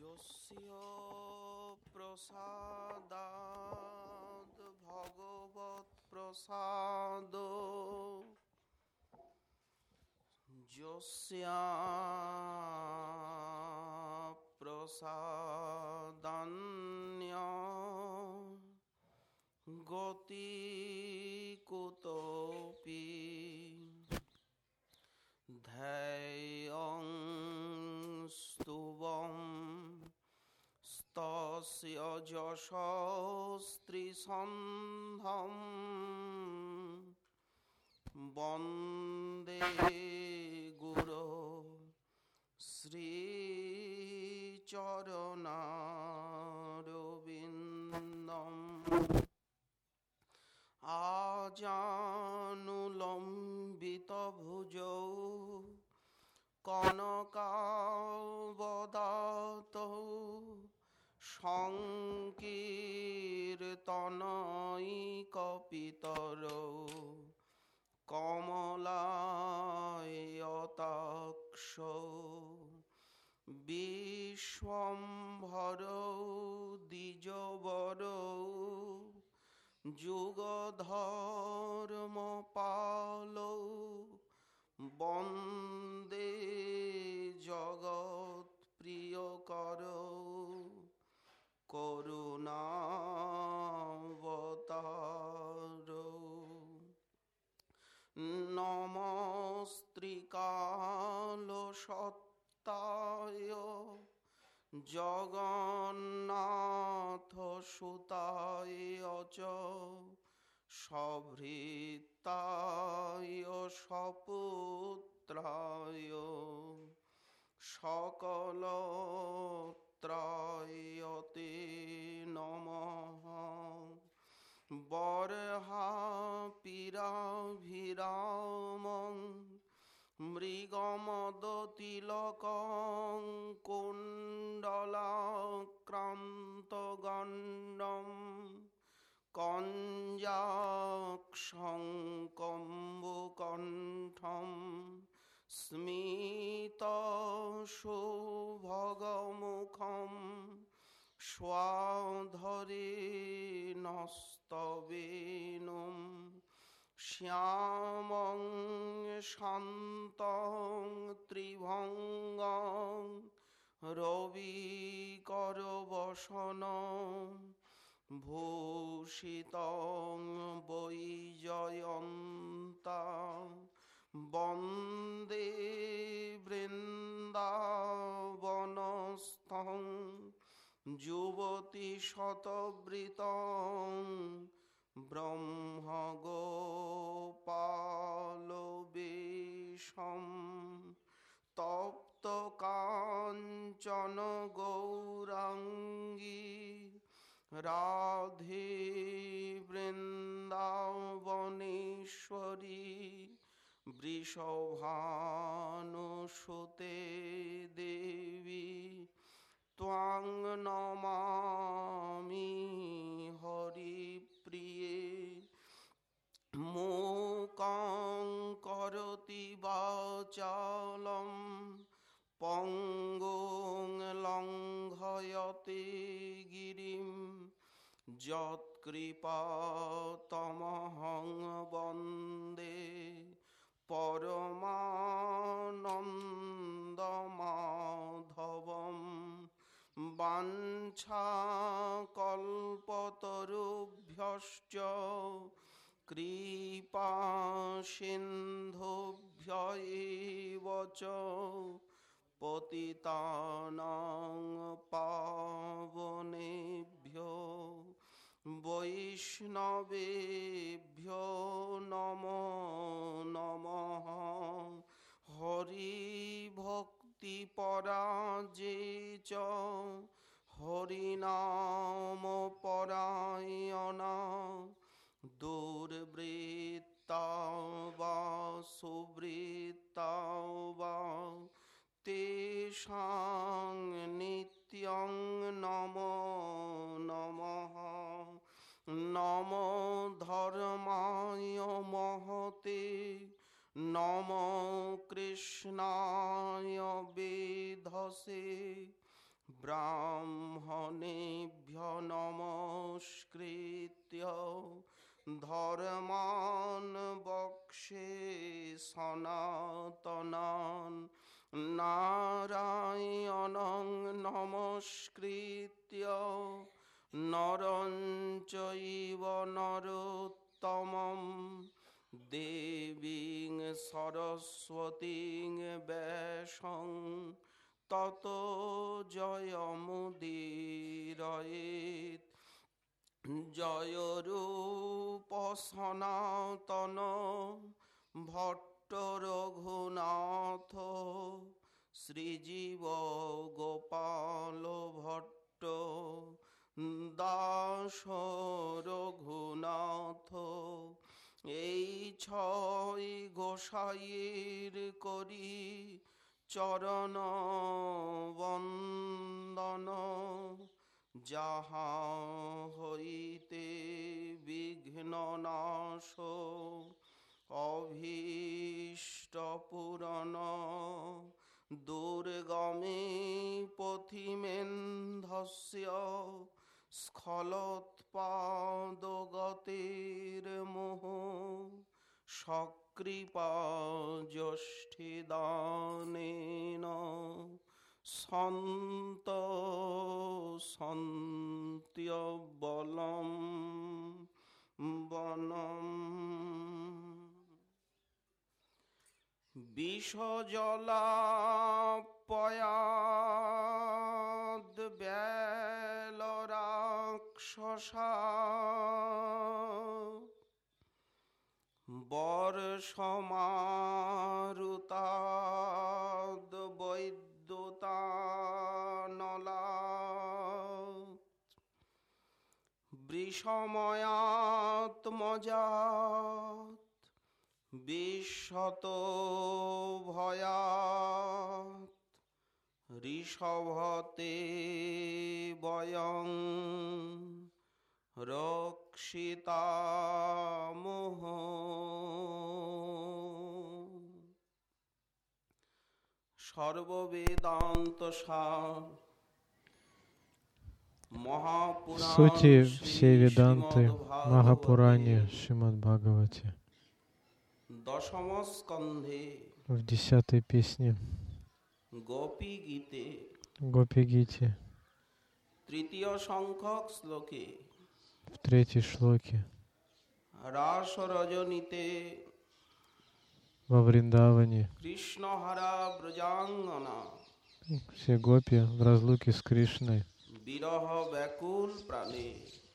यस्य प्रसादाद् भगवत्प्रसादो यस्य प्रसादान्य गति कुतोऽपि ध्येयं स्तुवं स्तस्य यशस्त्रिसन्धं वन्दे गुरो श्रीचरणारविन्दम् आजानुलम्बितभुजौ कनकावदातौ संकीर्तनैकपितरौ कमलायताक्षौ विश्वम्भरौ द्विजवरौ जुगधर्मपालौ वन्दे जगत्प्रियकरौ करुणावतारौ नमस्त्रिकालसत्ताय जगन्नाथसुताय च सभृताय सपुत्राय सकलत्राय ते नमः। बर्हापीराभिरामं मृगमदतिलकं कुण्डलाक्रान्तगण्डं कञ्जाक्षं कम्बुकण्ठं स्मितशुभगमुखं स्वाधरेणस्तवेणुं श्यामं शान्तं त्रिभङ्गं रविकरवसनं भूषितं वैजयन्तं वन्दे वृन्दावनस्थं युवतिशतवृतं ब्रह्मगोपालवेशं तप्तकाञ्चन गौराङ्गी राधे वृन्दावनेश्वरी वृषभानुसुते देवी त्वां नमामि हरिप्रिये। मूकं करोति वाचालं पङ्गुं लङ्घयते गिरिं यत्कृपातमहं वन्दे परमानन्दमाधवं। वाञ्छाकल्पतरुभ्यश्च कृपासिन्धुभ्य एव च पतितानां पावनेभ्यो वैष्णवेभ्यो नमो नमः। हरिभक्तिपराजे च हरिनामपरायणा दुर्वृत्ता वा सुवृत्ता वा तेषां नित्यं नमो नमः। नमो धर्माय महते नमो कृष्णाय वेधसे ব্রাহ্মণেভ্য নমস্কৃত্য ধর্মান বক্ষ্যে সনাতনান নারায়ণং নমস্কৃত্য নরং চৈব নরোত্তমং দেবীং সরস্বতীং ব্যাসং ততো জয়মুদীরয়েৎ। জয় রূপ সনাতন ভট্ট রঘুনাথ শ্রীজীব গোপাল ভট্ট দাস রঘুনাথ। এই ছয় গোসাইয়ের করি চরণ বন্দন, যাহা হইতে বিঘ্ন নাশ অভীষ্ট পূরণ। দুর্গমে পথিমেন্ধস্য স্খলোৎপাদগতির মোহ সকৃপা যষ্ঠিদানেন সন্ত সন্ত্যবলম বনম। বিষজলাপয়াদ ব্যালরাক্ষসা বর্ষমারুতাদ বৈদ্যুতানলা বৃষময়াত্মজাত বিশ্বত ভয়াত ঋষভতে বয়ং রক্ষিতামুহ। সর্ববেদান্ত সার Сути всей Веданты Махапуране Шримад-Бхагавате দশমস্কন্ধে в 10-й песне গোপী গীতে Гопи-гите তৃতীয় সংখ্যক শ্লোকে в 3-й шлоке রাস রজনীতে во Вриндаване কৃষ্ণহারা ব্রজাঙ্গনা все гопи в разлуке с Кришной বিরহ ব্যাকুল প্রাণে।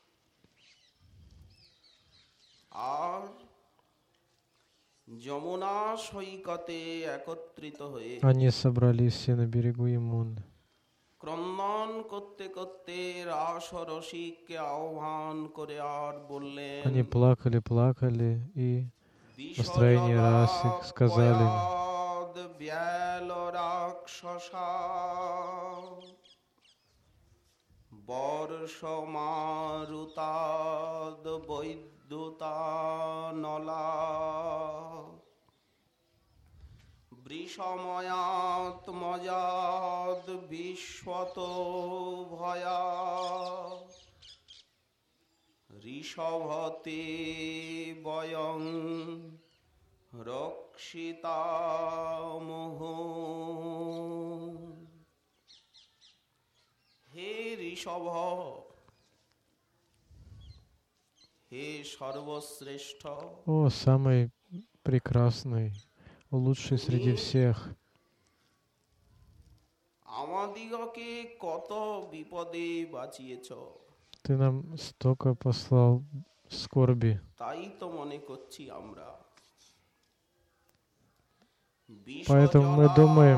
আর যমুনা সৈকতে একত্রিত হয়ে они собрались все на берегу Ямуны. ক্রন্দন করতে করতে রাস রসিককে আহ্বান করে আর বললেন, Они плакали и в настроении расы сказали: ব্যাল রাক্ষসা বর্ষমারুতাদ বৈদ্যুতানলা বৃষময়াত্মজাদ বিশ্বত ভয়া ঋষভতে বয়ং রক্ষিতামুহ। হে ঋষভ, হে সর্বশ্রেষ্ঠ, О, самый прекрасный, лучший среди всех, আমাদিগকে কত বিপদে বাঁচিয়েছ, ты нам столько послал скорби, তাই তো মনে করছি আমরা। поэтому мы думаем,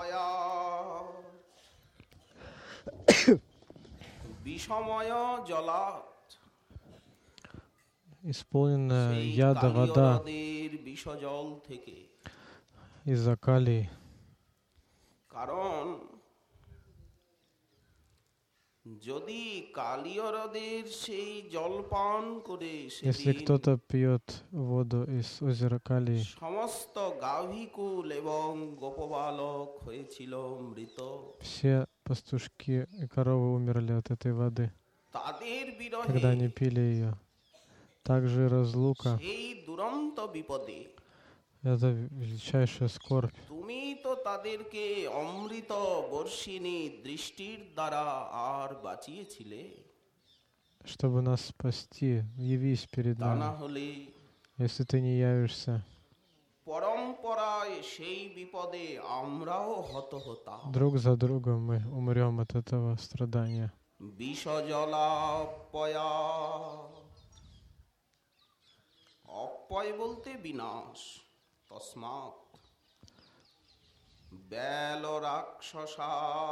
বিষময় জলাৎ исполнена яда вода বিষজল থেকে, из-за калий, কারণ যদি কালীয় হ্রদের সেই জলপান করে Если সেদিন кто-то пьет воду из озера Калии, সমস্ত গাভীকুল এবং গোপবালক হয়েছিল মৃত, все пастушки и коровы умерли от этой воды, তাদের বিরহে когда они пили ее. Также разлука সেই দুরন্ত বিপদে — это величайшая скорбь. তুমি তো তাদেরকে অমৃত বর্ষিণী দৃষ্টির দ্বারা আর বাঁচিয়েছিলে, Чтобы нас спасти, явись перед তা না нами. হলে Если ты не явишься, পরম্পরায় সেই বিপদে আমরাও হত হতাম। друг за другом мы умрем от этого страдания. বিষজলাপয়া, অপয় বলতে বিনাশ, তস্মাৎ ব্যাল রাক্ষসা,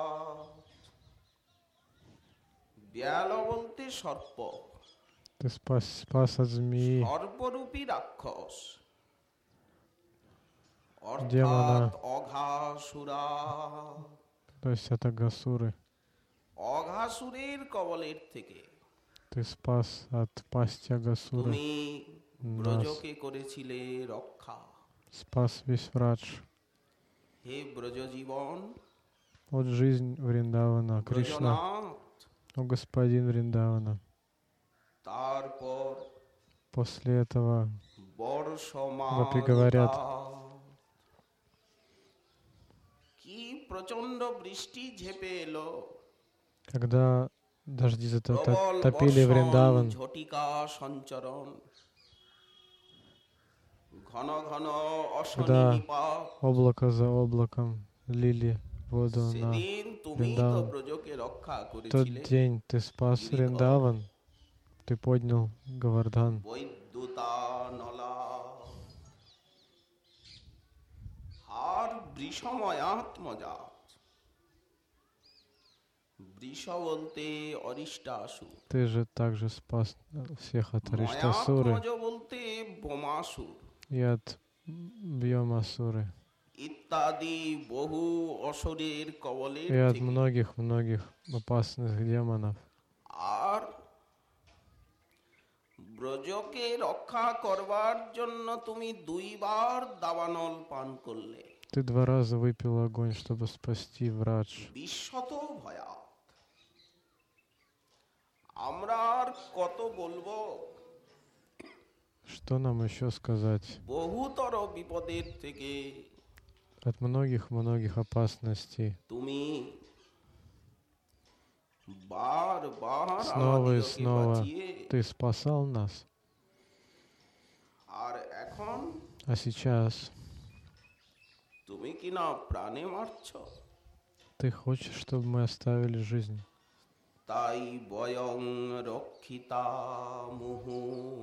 ব্যাল বলতে সর্প, Ты спас от змеи, সর্পরূপী রাক্ষস, Демона. অর্থাৎ অঘাসুরা, то есть от Агасуры. অঘাসুরের কবলের থেকে Ты спас от пасти Агасуры, তুমি ব্রজকে করেছিলে রক্ষা। спас весь Врадж. হে ব্রজ জীবন, Вот жизнь Вриндавана, Кришна, ব্রজনাথ, о господин Вриндавана. তারপর После этого বর্ষমাগতা, говорят, কি প্রচন্ড বৃষ্টি ঝেপে এলো, когда дожди প্রবল затопили বর্ষণ, Вриндаван, ঝটিকা সঞ্চরণ, ঘন ঘন когда অশনিপাত, облако за облаком лили воду на সেদিন তুমি তো Вриндаван. ব্রজকে রক্ষা В тот করেছিলে। день ты спас Вриндаван, ты поднял Говардхан. বৈদ্যুতা নলা, আর বৃষময়াত্মজাত, বৃষ বলতে অরিষ্টাসুর, Ты же также спас всех от Ариштасуры ময়াত্মজ বলতে বোমাসুর и от Бьямасуры, ইত্যাদি বহু অসুরের কবলের и от থেকে। многих опасных демонов. আর ব্রজকে রক্ষা করবার জন্য তুমি দুইবার দাবানল পান করলে, Ты 2 раза выпил огонь, чтобы спасти Врадж. বিশ্বত ভয়াত। আমরা আর কত বলবো, Что нам еще сказать? বহুতর বিপদের থেকে От многих опасностей. তুমি বারবার Снова и আমাদিগকে снова বাঁচিয়ে, Ты спасал нас. আর এখন А сейчас তুমি কিনা প্রাণে মারছ। Ты хочешь, чтобы мы оставили жизнь. তাই বয়ং রক্ষিতা মুহু,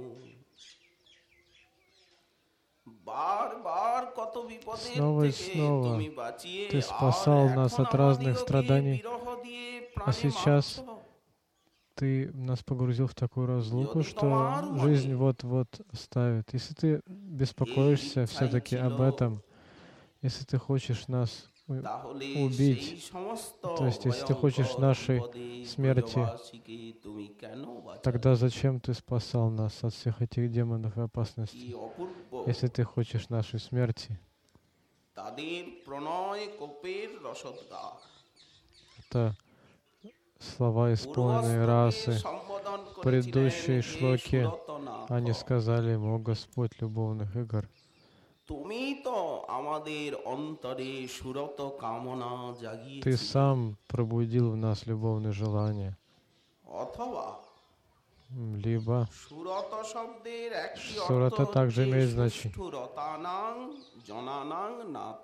বারবার কত বিপদের Снова и থেকে снова তুমি বাঁচিয়ে, Ты আর спасал нас এখন от разных আমাদিগকে страданий. বিরহ দিয়ে А প্রাণে сейчас মারছ। Ты нас погрузил в такую разлуку, Йоди что Томару жизнь Мани. вот-вот оставит. Если ты беспокоишься Ей все-таки об Цайчило. этом, если ты хочешь нас তাহলে убить, সেই সমস্ত то есть если ты хочешь ভয়ঙ্কর нашей বিপদে смерти, ব্রজবাসীকে তুমি কেন বাঁচালে? тогда зачем ты спасал нас от всех этих демонов и কি опасностей? অপূর্ব, Если ты хочешь нашей смерти, তাদের প্রণয় কোপের রসদগার, это слова, исполненные পূর্বস্তকে расы. সম্বোধন করেছিলেন предыдущие হে шлоки, সুরতনাথ। Они сказали ему: «О Господь любовных игр, তুমি তো আমাদের অন্তরে সুরত কামনা Ты জাগিয়েছিলে, сам пробудил в нас любовные желания». অথবা Либо সুরত শব্দের একটি সুরতা অর্থ также হচ্ছে имеет значение. সুষ্ঠু রতানাং জনানাং নাথ।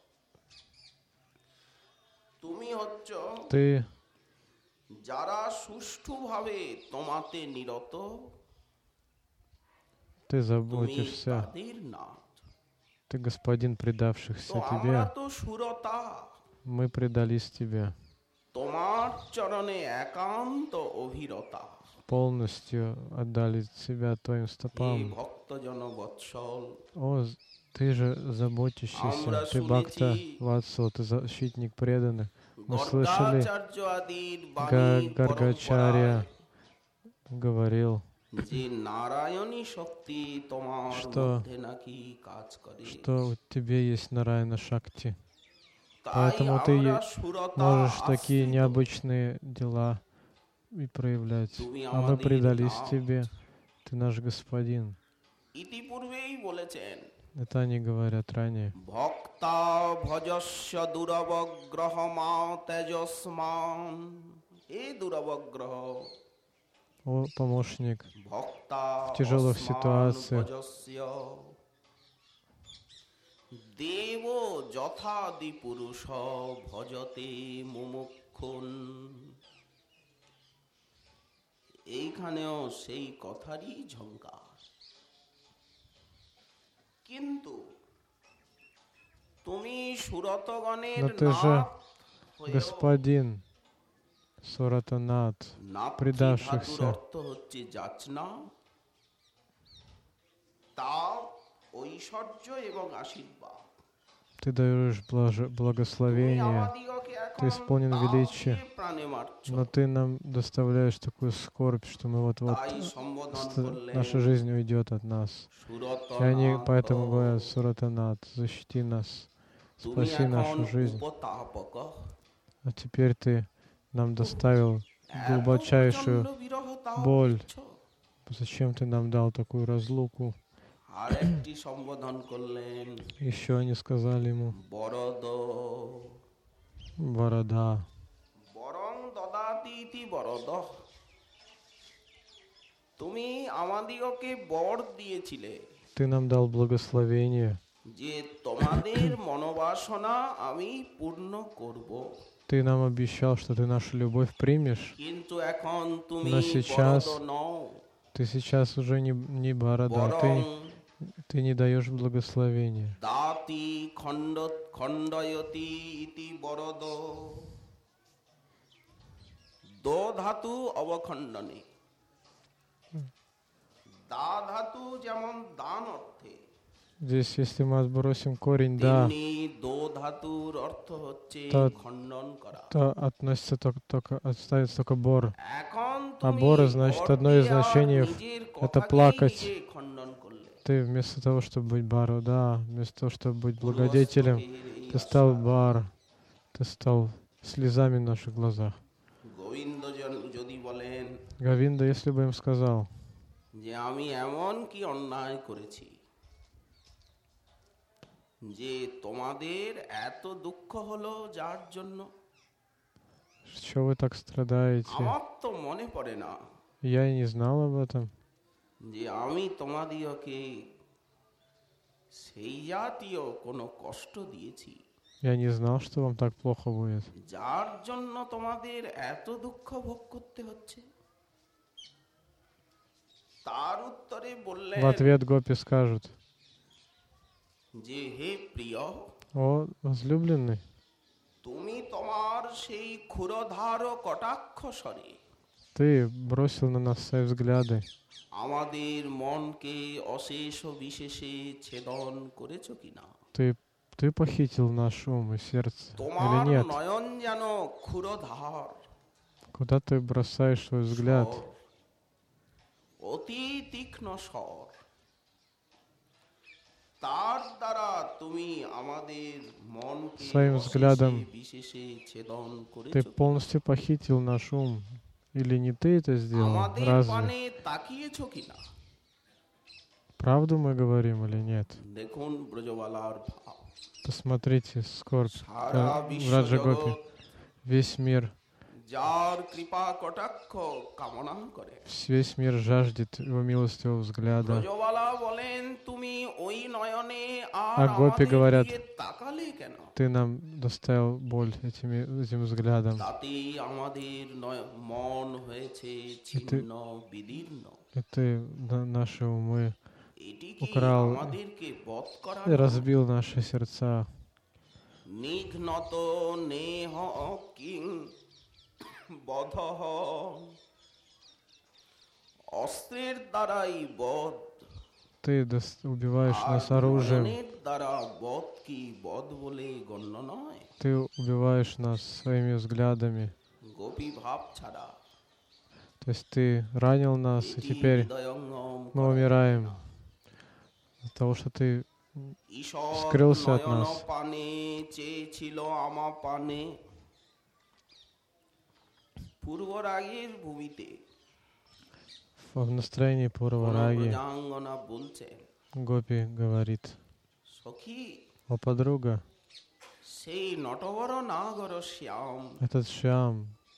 তুমি হচ্ছ Ты, যারা সুষ্ঠুভাবে তোমাতে নিরত, Ты তুমি заботишься, তাদের নাথ। Ты господин তো предавшихся আমরা Тебе. তো সুরতা, Мы предались Тебе তোমার চরণে একান্ত অভিরতা। полностью, отдали себя Твоим হে стопам. ভক্তজন বৎসল, О, Ты же заботящийся, আমরা Ты Бхакта শুনেছি, Ватсал, Ты защитник преданных. Мы слышали, গর্গাচার্য আদির বাণী Гаргачарья পরম্পরায় говорил, যে নারায়ণী শক্তি তোমার что, মধ্যে নাকি কাজ করে, что у тебя есть Нараяна Шакти. তাই Поэтому ты আমরা সুরতা можешь такие আশ্রিত। необычные дела и проявлять. তুমি А мы আমাদের предались নাথ। тебе. Ты наш господин. ইতিপূর্বেই বলেছেন, Это они говорят ранее. ভক্তা ভজস্য দুরবগ্রহ মা তেজস্মান। হে দুরবগ্রহ, О, помощник, ভক্তা в тяжелых অস্মান ситуациях ভজস্য দেব যথাদি পুরুষ ভজতে মুমুক্ষুন। এইখানেও সেই কথারই ঝঙ্কার। কিন্তু তুমি সুরতগণের Но ты же নাথ হয়েও господин Суратанат, নাথি предавшихся. ধাতুর অর্থ হচ্ছে যাচনা, তা ঐশ্বর্য এবং আশীর্বাদ। Ты даешь তুমি благословение, আমাদিগকে এখন ты исполнен তা величия, দিয়ে প্রাণে মারছো। но ты нам доставляешь такую скорбь, что мы вот-вот, তাই সম্বোধন করলেন наша жизнь уйдет от нас. И они поэтому говорят, Суратанат, защити нас, তুমি спаси এখন нашу жизнь. উপতাপক। А теперь ты нам доставил এত глубочайшую প্রচণ্ড বিরহ তাপ боль. দিচ্ছ। Зачем ты нам дал такую разлуку? আর একটি সম্বোধন করলেন, Еще они сказали ему, বরদ борода. বরং দদাতি ইতি বরদ। তুমি আমাদিগকে বর দিয়েছিলে Ты нам дал благословение. যে তোমাদের মনোবাসনা আমি পূর্ণ করব, Ты нам обещал, что ты нашу любовь примешь. কিন্তু এখন তুমি Но сейчас বরদ নও, ты сейчас уже не борода, বরং ты не даешь благословения. দাতি খণ্ডয়তি ইতি বরদ। দো ধাতু অবখণ্ডনে। দা ধাতু যেমন দান অর্থে, Здесь, если мы отбросим корень «да», তেমনি দো ধাতুর অর্থ হচ্ছে তা- খণ্ডন করা। то относится отставится только бор. এখন А তুমি бора, значит, বর одно из দিয়ে আর значений নিজের это কথাকেই плакать. নিজে খণ্ডন করলে। Ты вместо того, чтобы быть борода, вместо того, чтобы быть благодетелем, পূর্বস্তকের এই ты стал আশা। бар, ты стал слезами в наших глазах. গোবিন্দ যদি বলেন Говинда, если бы им сказал, যে আমি এমন কি অন্যায় করেছি যে তোমাদের এত দুঃখ হলো, যার জন্য что вы так страдаете? আমার তো মনে পড়ে না Я и не знал об этом. যে আমি তোমাদিগকে সেই জাতীয় কোনো কষ্ট দিয়েছি Я не знал, что вам так плохо будет. যার জন্য তোমাদের এত দুঃখ ভোগ করতে হচ্ছে। তার উত্তরে বললেন В ответ гопи скажут, যে হে প্রিয়, о, возлюбленный, তুমি তোমার সেই ক্ষুরধার কটাক্ষ স্বরে ты бросил на нас свои взгляды, আমাদের মনকে অশেষ বিশেষে ছেদন করেছো কিনা? ты похитил наш ум и сердце, или তোমার нет? নয়ন যেন ক্ষুরধার Куда ты бросаешь свой взгляд? স্বর, অতি তীক্ষ্ণ স্বর, তার দ্বারা তুমি আমাদের মনকে Своим взглядом অশেষে বিশেষে ছেদন Ты করেছো। полностью похитил наш ум. Или не ты это сделал? আমাদের Разве? পানে তাকিয়েছো কিনা? Правду мы говорим или нет? দেখুন ব্রজবালার ভাব। Посмотрите, скорбь সারা বিশ্ব Раджагопи. জগৎ Весь мир, যার কৃপা কটাক্ষ কামনা করে, весь мир жаждет его милостивого взгляда. ব্রজবালা বলেন তুমি ওই নয়নে আর А гопи আমাদের говорят, দিকে তাকালে কেন? Ты нам доставил боль этим взглядом. তাতেই আমাদের মন হয়েছে ছিন্ন বিদীর্ণ। И ты наши умы এটি কি украл আমাদেরকে বধ করা? и разбил наши сердца. নিঘ্নত নেহ কিং বধঃ, অস্ত্রের দ্বারাই বধ ты убиваешь আর нас оружием, নয়নের দ্বারা বধ কি বধ বলে গণ্য নয়? ты убиваешь нас своими взглядами. গোপী ভাব ছাড়া То есть ты ранил нас, и এটি теперь হৃদয়ঙ্গম мы করা умираем যায় না। от того, что ты ঈষৎ скрылся от নয়ন нас. পানে চেয়েছিল আমা পানে, পূর্বরাগের ভূমিতে В настроении কোন Пурвараги ব্রজাঙ্গনা বলছেন, Гопи говорит: সখী «О, подруга, সেই নটবর নাগর শ্যাম этот Шьям,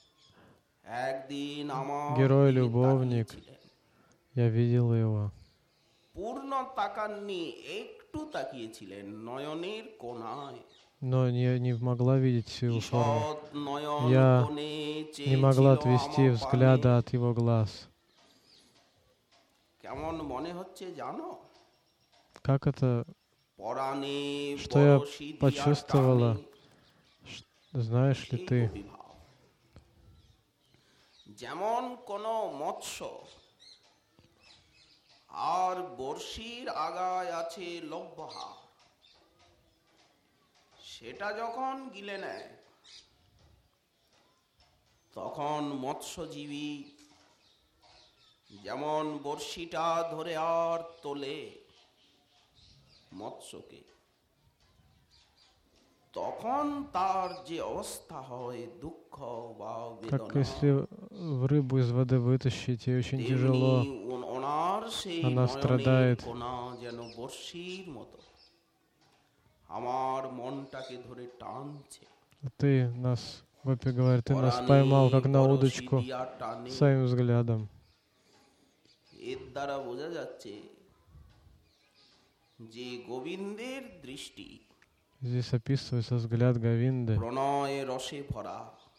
একদিন আমার Герой, দিকে любовник. তাকিয়েছিলেন। Я видел его». পূর্ণ তাকাননি, একটু তাকিয়েছিলেন নয়নের কোণায়। Но не могла видеть всю его форму. ঈষৎ নয়ন Я কোণে Не могла চেয়েছিল отвести আমা взгляда পানে। от его глаз. কেমন মনে হচ্ছে জানো? Как это, পরাণে Что я বরশি দিয়া почувствовала, টানে, знаешь ли সেই ты? অভিভাব। যেমন কোন মৎস্য আর বর্ষির আগায় আছে লব্ধহা, সেটা যখন গিলে নেয় তখন মৎস্যজীবী যেমন বর্ষিটা ধরে আর তোলে মৎস্যকে, তখন তার যে অবস্থা হয় দুঃখ বা Как বেদনা, если рыбу из воды вытащить, ей очень তেমনি тяжело. ওনার সেই Она নয়নের страдает. কোণা যেন বর্ষির মতো আমার মনটাকে ধরে টানছে। А ты нас, Гопи говорит, ты нас পরাণে поймал, как на বরশি удочку, দিয়া টানে। своим взглядом. এর দ্বারা বোঝা যাচ্ছে যে গোবিন্দের দৃষ্টি Здесь описывается взгляд Говинды. প্রণয় রসে ভরা,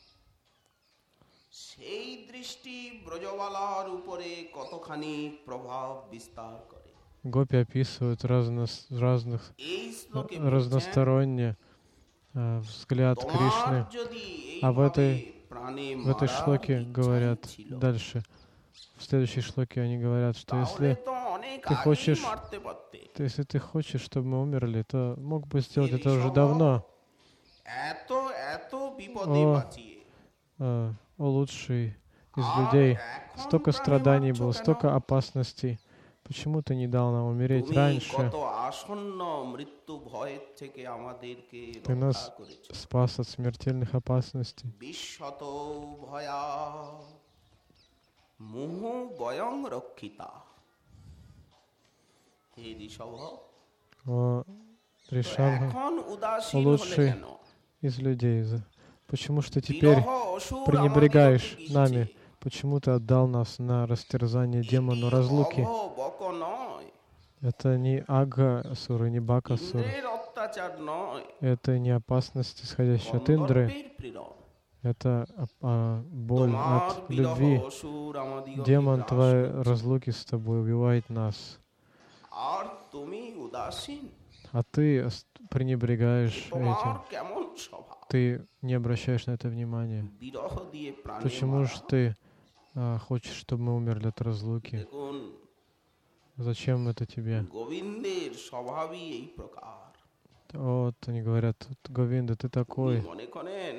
সেই দৃষ্টি ব্রজবালার উপরে কতখানি প্রভাব বিস্তার করে। Гопи описывают разных এই শ্লোকে বলছেন, разносторонне взгляд তোমার Кришны. যদি А в এইভাবে этой প্রাণে В этой মারার шлоке ইচ্ছাই говорят ছিল, дальше. В следующей шлоке они говорят, что তাহলে если তো অনেক ты আগেই хочешь, মারতে পারতে। если ты хочешь, чтобы мы умерли, то мог бы сделать это уже ঋষভ давно. এত এত বিপদে О, বাঁচিয়ে О лучший из আর людей. এখন Столько প্রাণে страданий মারছো было, কেন? столько опасностей. Почему ты не дал нам умереть তুমি раньше? কত আসন্ন মৃত্যু ভয়ের থেকে আমাদেরকে Ты রক্ষা нас করেছো। спас от смертельных опасностей. বিশ্বত ভয়া মুহু বয়ং রক্ষিতা। হে ঋষভ, О, তো Ришабха, এখন উদাসীন হলে лучший কেন? из людей. Почему ж ты теперь বিরহ অসুর пренебрегаешь আমাদিগকে нами? গিলছে। Почему ты отдал нас на растерзание демону এটি разлуки? অঘ বক নয়, Это не Ага-асура, не Бакасура. ইন্দ্রের অত্যাচার নয়, Это не опасность, исходящая от Индры. গন্ধর্বের প্রেরণ। Это боль তোমার от বিরহ любви. অসুর আমাদিগকে Демон গ্রাস твоей করছে। разлуки с тобой убивает нас. আর তুমি উদাসীন, А ты пренебрегаешь তোমার этим. কেমন স্বভাব? Ты не обращаешь на это внимания. বিরহ দিয়ে প্রাণে Почему মারা। же ты хочешь, чтобы мы умерли от разлуки? দেখুন, Зачем это тебе? গোবিন্দের স্বভাবই এই প্রকার। Вот они говорят, Говинда, ты উনি такой. মনে করেন,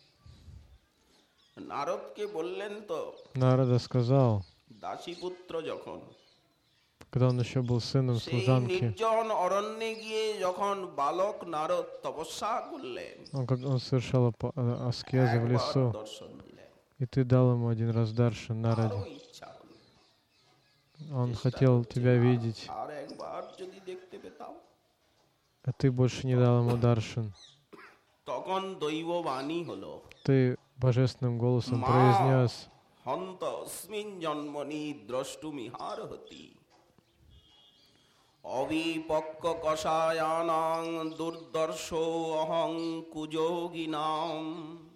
নারদকে বললেন তো, Нарада сказал, দাসীপুত্র যখন когда он еще был сыном সেই служанки, নির্জন অরণ্যে গিয়ে যখন বালক নারদ তপস্যা করলেন, он совершал аскезы в একবার лесу, দর্শন দিলেন, и ты дал ему один раз даршан আরো Нараде. ইচ্ছা হলো, Он চেষ্টা хотел করছেন, тебя видеть, আর একবার যদি দেখতে পেতাম। а ты больше не дал ему даршан. তখন দৈব বাণী হলো, Ты божественным голосом মা произнес: হন্ত অস্মিন জন্মনি দ্রষ্টুমিহার হতি অবিপক্ক কষায়ানাং দুর্দর্শ অহং কুযোগিনাম।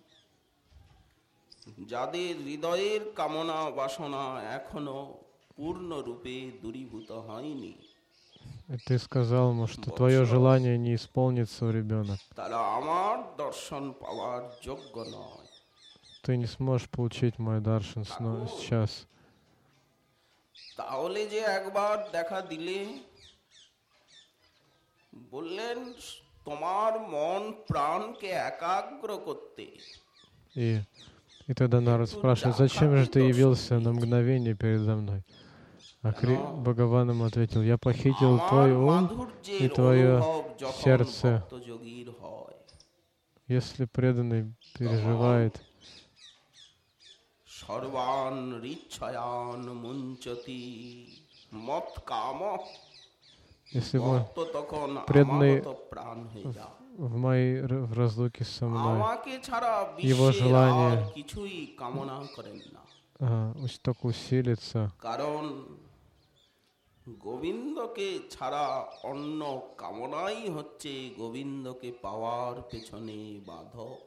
যাদের হৃদয়ের কামনা বাসনা এখনো পূর্ণরূপে দূরীভূত হয়নি, И ты сказал ему, что твое желание не исполнится, ребенок. তারা আমার দর্শন পাওয়ার যোগ্য নয়। Ты не сможешь получить мой даршан сейчас. তাহলে যে একবার দেখা দিলে বললেন তোমার মন প্রাণকে একাগ্র করতে И тогда Нарад спрашивает, зачем же ты явился на мгновение передо мной? А Бхагаван ему ответил, я похитил твой ум и твое сердце. Если преданный переживает, সর্বান রিচ্ছয়ান মুঞ্চতি মত কাম если мой преданный в моей в разлуке со мной, его желание так усилится, কারণ গোবিন্দকে ছাড়া অন্য কামনাই হচ্ছে গোবিন্দকে পাওয়ার পেছনে বাধক।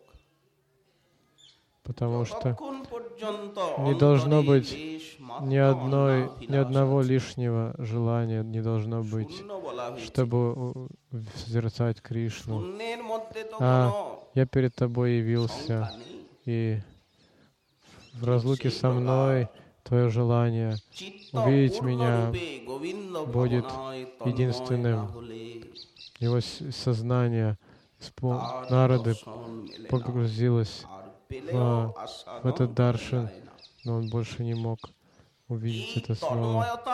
потому что не должно быть ни одного лишнего желания, не должно быть, чтобы созерцать Кришну. А я перед тобой явился, и в разлуке со мной твое желание увидеть меня будет единственным. Его сознание Нарады погрузилось в этот даршан, но он больше не мог увидеть это снова.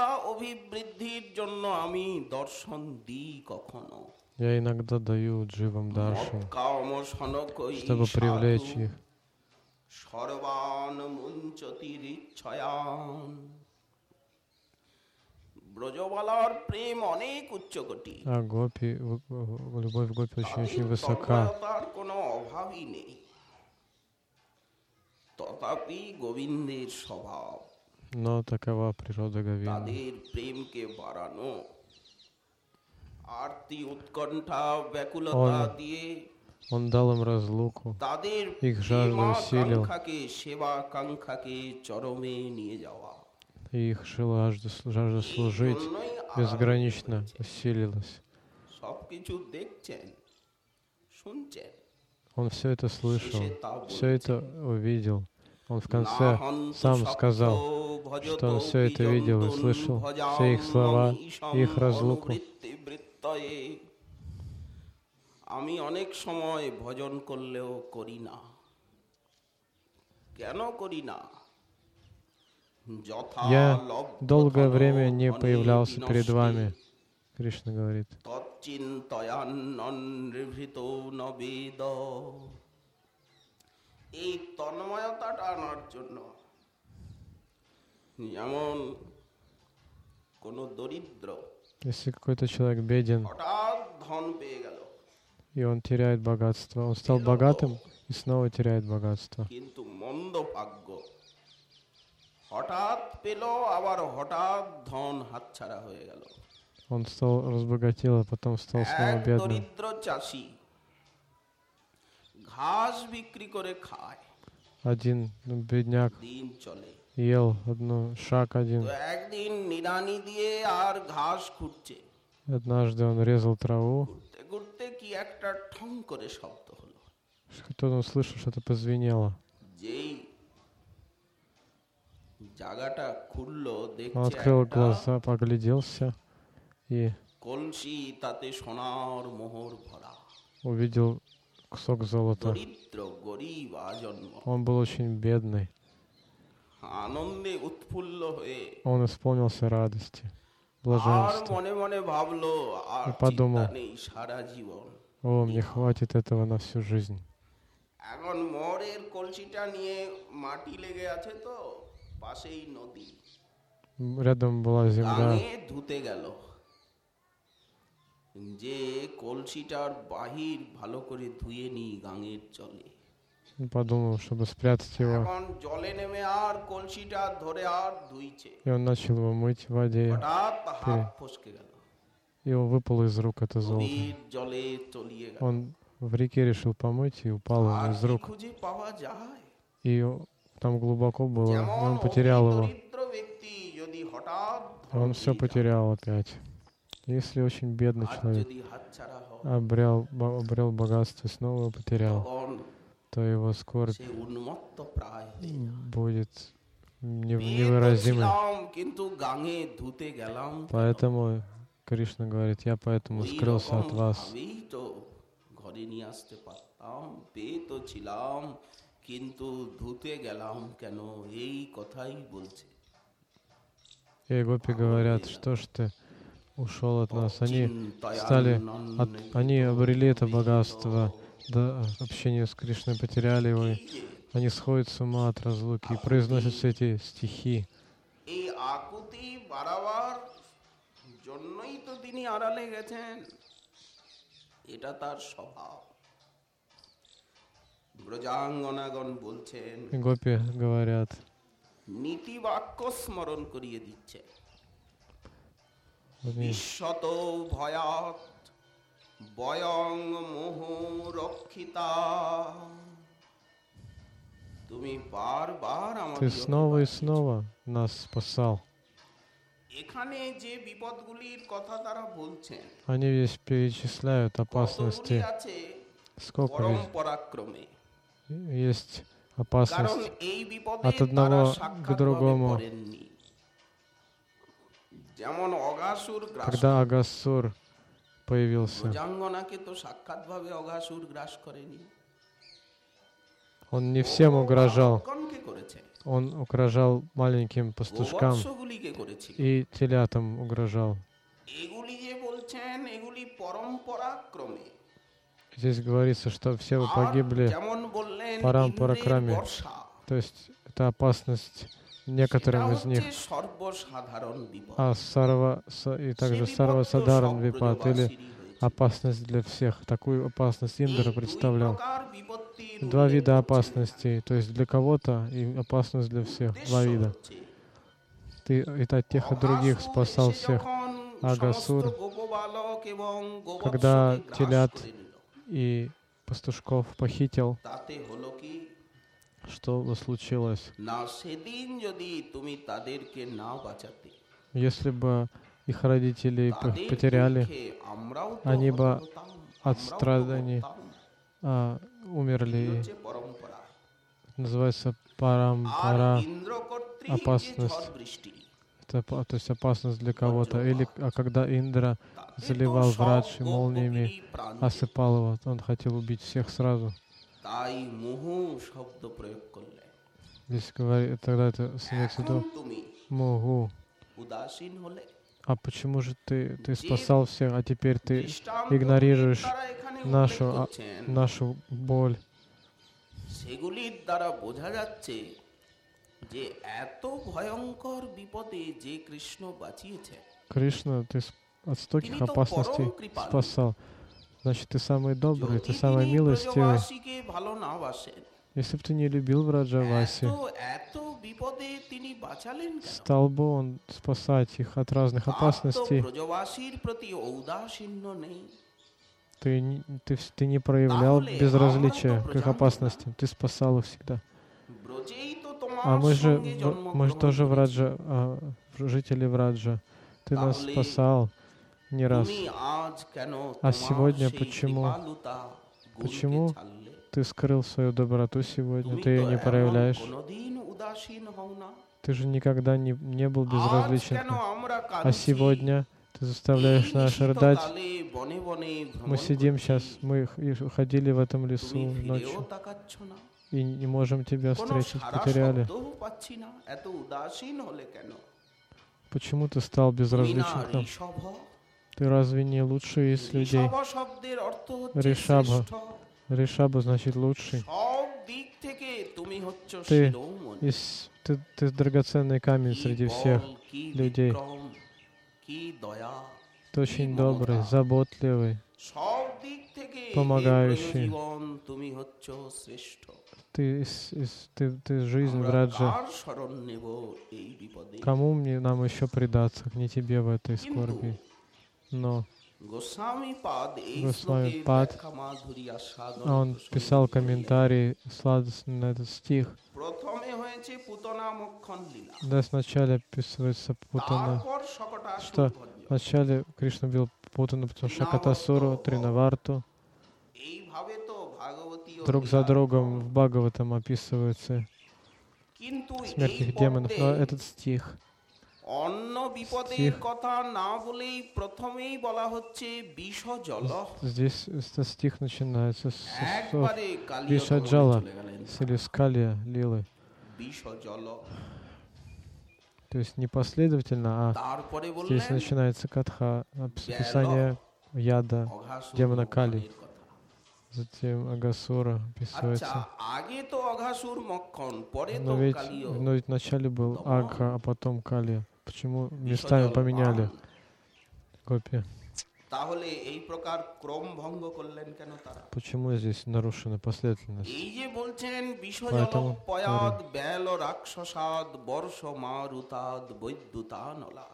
Я иногда даю дживам даршан, чтобы привлечь их. ব্রজবালার প্রেম অনেক উচ্চকোটি, любовь гопи очень высока. তার কোনো অভাবই নেই। তথাপি গোবিন্দের স্বভাব, но такова природа Говинды. তাদের প্রেমকে বাড়ানো, আরতি উৎকণ্ঠা ব্যাকুলতা দিয়ে Он дал им разлуку, их жажду усилил, সেবা কাঙ্ক্ষাকে চরমে নিয়ে যাওয়া, и их жажда служить безгранично усилилась. সবকিছু দেখছেন, শুনছেন, Он все это слышал, все это увидел. Он в конце сам сказал, что он все это видел и слышал, все их слова, их разлуку. আমি অনেক সময় ভজন করলেও করি না। কেন করি না? Я долгое время не появлялся перед вами, Кришна говорит. এই তন্ময়তাটা আনার জন্য, যেমন কোন দরিদ্র, если какой-то человек беден, হঠাৎ ধন পেয়ে গেল, и он теряет богатство, он стал богатым и снова теряет богатство. কিন্তু মন্দ ভাগ্য, হঠাৎ পেল আবার হঠাৎ ধন হাতছাড়া হয়ে গেল। Он стал разбогател, а потом стал снова бедным. দরিদ্র চাষি ঘাস বিক্রি করে খায়, один бедняк দিন চলে, ел шаг один. তো একদিন নিড়ানি দিয়ে আর ঘাস খুঁড়ছে, Однажды он резал траву, ঘুরতে ঘুরতে কি একটা ঠং করে শব্দ হলো, кто-то услышал, что-то позвенело. যেই জায়গাটা খুললো, Он দেখছে открыл একটা глаза, погляделся и কলসি, তাতে সোনার মোহর ভরা, увидел кусок золота. দরিদ্র গরিব আজন্ম, Он был очень бедный. আনন্দে উৎফুল্ল হয়ে Он исполнился радости, আর блаженства. মনে মনে ভাবলো আর И подумал, চিন্তা নেই সারা জীবন, о, мне хватит этого на всю жизнь. এখন মোহরের কলসিটা নিয়ে মাটি লেগে আছে, তো পাশেই নদী, Рядом была земля. গাঙে ধুতে গেল, যে কলসিটার বাহির ভালো করে ধুয়ে নি গাঙের জলে। Он подумал, чтобы спрятать его. এখন জলে নেমে আর কলসিটা ধরে আর ধুইছে, И он начал его мыть в воде. হঠাৎ হাত ফসকে গেল, И его выпало из рук это золото. নদীর জলে তলিয়ে গেল। Он в реке решил помыть, и упало ему আর из কি рук. খুঁজে পাওয়া যায়? И там глубоко было, и যেমন он потерял его. দরিদ্র ব্যক্তি যদি হঠাৎ Он все потерял опять. Если очень бедный человек যদি হাতছাড়а হয়, обрел богатство и снова его потерял, তখন то его скорбь সে উন্মত্ত প্রায় будет невыразимой. কিন্তু গাঙে ধুতে গেলাম, Поэтому Кришна говорит, я поэтому скрылся от вас. ভাবেই তো ঘরে নিয়ে আসতে পারতাম, পেয়ে তো ছিলাম, কিন্তু ধুতে গেলাম কেন, এই কথাই বলছে। И гопи говорят, что ж ты ушел от нас. Они обрели это богатство, до общения с Кришной потеряли его. Они сходят с ума от разлуки и произносят все эти стихи. এই আকুতি বাড়াবার জন্যই তো তিনি আড়ালে গেছেন, এটা তার স্বভাব। ব্রজাঙ্গনাগণ বলছেন, И гопи говорят, নীতি বাক্য স্মরণ করিয়ে দিচ্ছে, они, বিশ্বত ভয়াত বয়ং মোহ রক্ষিতা। তুমি বারবার ты আমাদের снова и снова нас спасал. এখানে যে বিপদগুলির কথা তারা বলছেন, Они весь перечисляют কতগুলি опасности. আছে Сколько পরম ведь পরাক্রমে। есть কারণ опасность এই বিপদে от তারা одного к সাক্ষাৎভাবে другому. পড়েননি। যেমন অঘাসুর গ্রাস, Когда Агасур появился, ব্রজাঙ্গনাকে তো সাক্ষাৎভাবে অঘাসুর গ্রাস করেনি, он не всем угрожал. গণকে করেছে, Он угрожал маленьким пастушкам গোবৎসগুলিকে করেছিল। и телятам угрожал. এগুলি যে বলছেন এগুলি পরম পরাক্রমে। Здесь говорится, что все вы আর погибли যেমন বললেন парам ইন্দ্রের паракраме. বর্ষা, То есть это опасность এটা некоторым из হচ্ছে них. সর্বসাধারণ বিপদ। А и также সে Сарва বিপদ তো Садаран সব Випад, или ব্রজবাসীরই হয়েছে। опасность для всех. Такую опасность Индра এই দুই представлял. প্রকার বিপত্তির Два উল্লেখ вида হচ্ছে। опасностей, то есть для кого-то и опасность для всех. Два উদ্দেশ্য вида. হচ্ছে, Ты и от тех, и других অঘাসুর спасал এসে всех. যখন Агасур, সমস্ত গোপবালক এবং когда গোবৎসকে গ্রাস телят করে নিল, и пастушков похитил, তাতে হলো কি что случилось? না, সেদিন যদি তুমি তাদেরকে না বাঁচাতে, Если бы их родителей তাদের потеряли, দুঃখে আমরাও তো они হত бы হতাম, от আমরাও তো страданий মরতাম। умерли. এই হচ্ছে পরম্পরা। Это называется আর парампара. ইন্দ্র কর্তৃক যে опасность. ঝড় বৃষ্টি, Это, то есть опасность для кого-то. Или когда Индра তাতে তো заливал সব Врадж и গোপ молниями, গোপীরই প্রাণ যেত। осыпал его, он хотел убить всех сразу. তাই মুহু শব্দ প্রয়োগ করলে। Здесь говорит, тогда это имеется в এখন виду তুমি Мугу. উদাসীন হলে, А почему же ты спасал всех, а теперь ты দৃষ্টান্তগুলির игнорируешь দ্বারা এখানে উল্লেখ нашу, করছেন, нашу боль? সেগুলির দ্বারা বোঝা যাচ্ছে যে এত ভয়ঙ্কর বিপদে যে কৃষ্ণ বাঁচিয়েছে, Кришна, ты от стольких তিনি তো опасностей পরম কৃপালু। спасал. Значит, ты самый добрый, ты যদি самый তিনি милостивый. ব্রজবাসীকে ভালো না বাসেন, Если бы ты не любил Враджаваси, এত বিপদে তিনি বাঁচালেন কেন? стал бы он спасать их от разных তার তো опасностей. ব্রজবাসীর প্রতি ঔদাসীন্য নেই। Ты не проявлял Тахле, безразличия আমরা তো к их প্রজাঙ্গনা। опасностям. Ты спасал их всегда. ব্রজেই তো তোমার А мы же সঙ্গে জন্মগ্রহণ тоже করেছি। жители Враджа. Ты нас Тахле, спасал не раз. তুমি আজ কেন А তোমার сегодня সেই почему? কৃপালুতা গুণকে Почему ছাড়লে? Ты скрыл свою доброту сегодня, তুমি ты তো ее не এমন проявляешь. কোনোদিন уদাসীন হও না। Ты же никогда не был আজ безразличен. কেন আমরা А কাঁদছি? сегодня ты заставляешь এই нас নিশিত рыдать. কালে বনে বনে ভ্রমণ Мы сидим করছি। сейчас, мы ходили в этом তুমি лесу ফিরেও ночью তাকাচ্ছ না। и не можем тебя কোনো встретить, সারা потеряли. শব্দও পাচ্ছি না। এত উদাসীন হলে কেন? Почему ты стал তুমি না безразличен к нам? ঋষভ? Ты разве не лучший из людей? ঋষভ শব্দের অর্থ হচ্ছে ঋষভ। শ্রেষ্ঠ। Ришаба значит лучший. সব দিক থেকে তুমি হচ্ছ Ты শিরোমণি। Ты драгоценный камень কি среди বল, всех কি людей. বিক্রম, কি দয়া, Ты очень কি добрый, মমতা। заботливый. সব দিক থেকে এই Помогающий. ব্রজজীবন তুমি হচ্ছ শ্রেষ্ঠ। Ты жизнь আমরা Враджа. কার শরণ নেব এই বিপদে? Кому нам еще предаться, не тебе в этой কিন্তু скорби? Но গোস্বামী পাদ এই Госвами শ্লোকের Пад, ব্যাখ্যা মাধুরী আস্বাদন он প্রসঙ্গে писал বললেন, комментарий сладостный на этот стих. প্রথমে হয়েছে পুতনা মোক্ষণ লীলা, Да, сначала описывается Путана, তারপর শকটাসুর что ভঞ্জন। вначале Кришна бил Путану, потом Шакатасуру, Тринаварту. এইভাবে তো ভাগবতীয় Друг за লীলার другом ক্রম। в Бхагаватам описываются কিন্তু смерть এই их демонов. Но পদ্মে этот стих অন্য বিপদের стих. কথা না বলেই প্রথমেই বলা হচ্ছে বিষ জল। Здесь этот стих начинается с слов একবারে কালীয় Виша ধর্মে Джала, চলে геলেন или скалия, лилы. বিষ জল। То есть не последовательно, а তারপরে здесь বললেন начинается катха, বেল описание яда অঘাসুর демона Кали. মক্ষণের কথা। Затем Агасура আচ্ছা, описывается. আগে তো অঘাসুর মক্ষণ, пore Но তো ведь, কালীয়। но ведь вначале был Дома. Агха, а потом Кали. Почему বিষ местами জল поменяли পান। копии? তাহলে এই প্রকার ক্রম ভঙ্গ করলেন কেন তারা? Почему здесь нарушена последовательность? এই যে বলছেন বিষ জল Поэтому পয়াদ বেল রাক্ষসাদ বর্ষ মারুতাদ বৈদ্যুতানলা।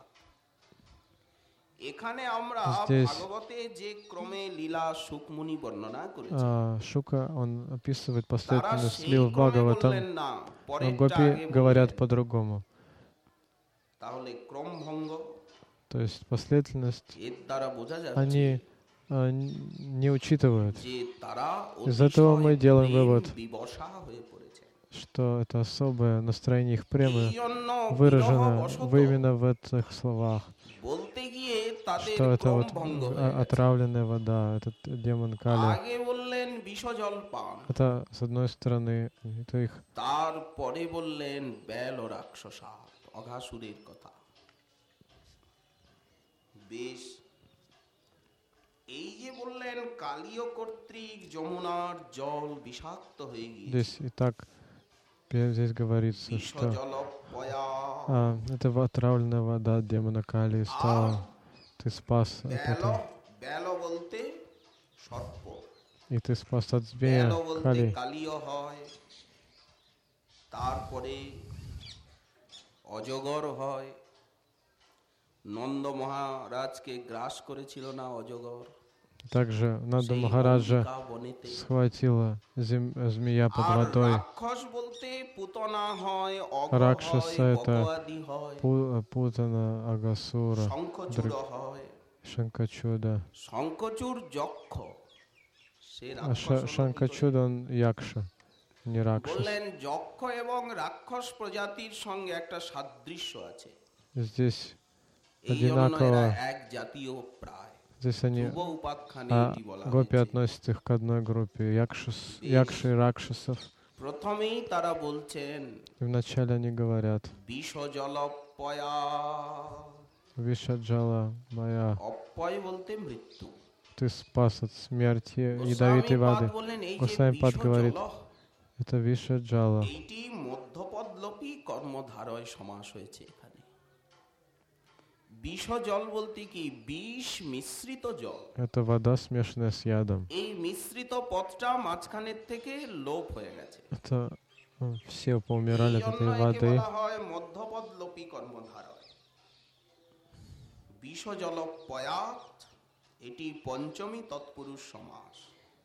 এখানে আমরা Здесь, ভাগবতে যে ক্রমে লীলা সুকমুনি বর্ণনা করেছি, Шука, он описывает তারা последовательность সেই лил в ক্রমে Бхагаватам, বললেন না, но পরেরটা гопи আগে говорят বললেন। по-другому. তাহলে ক্রম ভঙ্গ То есть последовательность এর দ্বারা বোঝা যাচ্ছে они не учитывают. যে তারা Из этого мы অতিশয় делаем প্রেম вывод, বিবশা হয়ে পড়েছে। что это особое настроение их премы এই জন্য выражено বিরহবশত именно в этих словах, বলতে গিয়ে তাদের что это ক্রম вот ভঙ্গ হয়ে গেছে। отравленная вода, этот демон Кали. আগে বললেন বিষ জল পান, Это, с одной стороны, это их তারপরে বললেন বেল ও রাক্ষসা অঘাসুরের কথা। বেশ, এই যে বললেন কালীয় কর্তৃক যমুনার জল বিষাক্ত হয়ে গিয়েছে, здесь и так здесь говорится, বিষ что জল পয়া, это отравленная вода демона Кали стала. Ты спас от বেল, этого. বেল বলতে সর্প, И ты спас от বেল змея বলতে Кали. কালীয় হয়, তারপরে অজগর হয়। নন্দ মহারাজকে গ্রাস করেছিল না অজগর? Также Нанда সেই Махараджа অম্বিকা বনেতে। схватила змея под আর водой. রাক্ষস বলতে পুতনা হয়, অঘ হয়, Ракшаса это বকোয়াদি হয়, Путана, Агасура, শঙ্খচূড় হয়। Шанкачуда. শঙ্খচূড় যক্ষ, সে А রাক্ষস হলো কি Шанкачуда он Якша, не করে? Ракшас. বললেন যক্ষ এবং রাক্ষস প্রজাতির সঙ্গে একটা সাদৃশ্য আছে, Здесь এই জন্য এরা одинаково, এক জাতীয় প্রায়। здесь они, ধ্রুব উপাখ্যানে а এটি বলা гопи হয়েছে। относят их к одной группе, Якши и Ракшасов. প্রথমেই তারা বলছেন И вначале они говорят, বিষ জল পয়া, Вишаджала моя, অপয় বলতে মৃত্যু। ты спас от смерти গোস্বামী ядовитой পাদ воды. বললেন এই যে Госвами Пад বিষ говорит, জল, это Вишаджала. এইটি মধ্যপদলোপী কর্মধারয় সমাস হয়েছে এখানে। বিষ জল বলতে কি? বিষ মিশ্রিত জল। Это вода, смешанная с ядом. এই মিশ্রিত পদটা মাঝখানের থেকে লোপ হয়ে গেছে, Это все поумирали এই от জন্য этой একে воды. বলা হয় মধ্যপদলোপী কর্মধারয়। বিষ জল পয়াত, এটি পঞ্চমী তৎপুরুষ সমাস,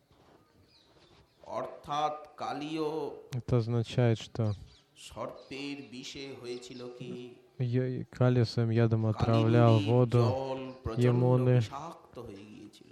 অর্থাৎ কালীয় Это означает, что সর্পের বিষে হয়েছিল কি? Кали своим ядом отравлял কালিন্দী воду জল প্রচণ্ড Ямуны. বিষাক্ত হয়ে গিয়েছিল।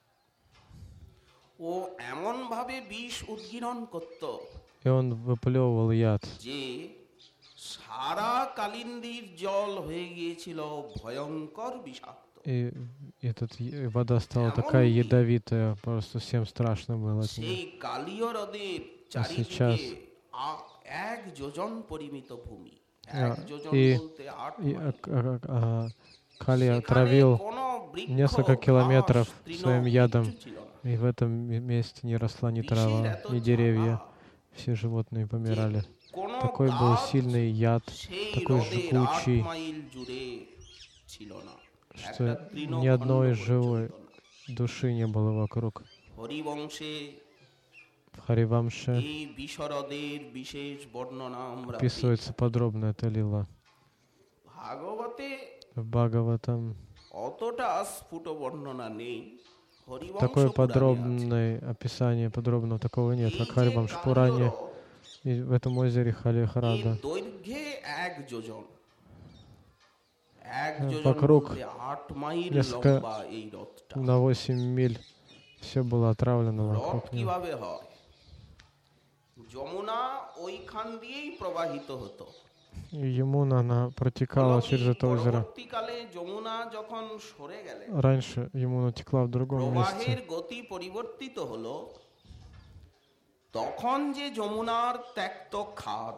ও এমন ভাবে বিষ উদ্গীরণ করত И он выплевывал яд. যে সারা কালিন্দীর জল হয়ে গিয়েছিল ভয়ঙ্কর বিষাক্ত। И вода стала такая ядовитая, просто всем страшно было от সেই нее. কালীয় হ্রদের চারিদিকে сейчас 1 যোজন পরিমিত ভূমি, А, 1 যোজন и- বলতে 8 И মাইল। Кали সেখানে отравил কোনো বৃক্ষ, несколько ঘাস, километров তৃণ своим ядом, কিচ্ছু ছিল না। и в этом месте не росла ни বিষের трава, এত ни জ্বালা деревья. Все животные যে помирали. কোনো Такой был গাছ сильный яд, সেই такой হ্রদের 8 жгучий, মাইল জুড়ে ছিল না, что একটা তৃণখণ্ড ни одной живой পর্যন্ত না। души не было вокруг. হরিবংশে В Харивамше এই বিশরদের বিশেষ বর্ণনা আমরা পেয়েছি। описывается подробно эта лила. ভাগবতে В Бхагаватам অতটা স্ফুট বর্ণনা নেই, হরিবংশ такое পুরাণে আছে। подробное описание, подробного такого нет, এই как যে Харивамш কালীয় Пуране. হ্রদ, И в этом озере এর Халихарада দৈর্ঘ্যে 1 যোজন, 1 যোজন Вокруг বলতে 8 মাইল несколько- লম্বা এই হ্রদটা। на 8 миль все было отравлено হ্রদ вокруг него. কিভাবে হয়? যমুনা ওইখান দিয়েই প্রবাহিত হতো, И Ямуна, она হলো протекала কি, через это озеро. পরবর্তীকালে যমুনা যখন সরে গেলেন, Раньше Ямуна текла в другом প্রবাহের месте. গতি পরিবর্তিত হলো, তখন যে যমুনার ত্যক্ত খাদ,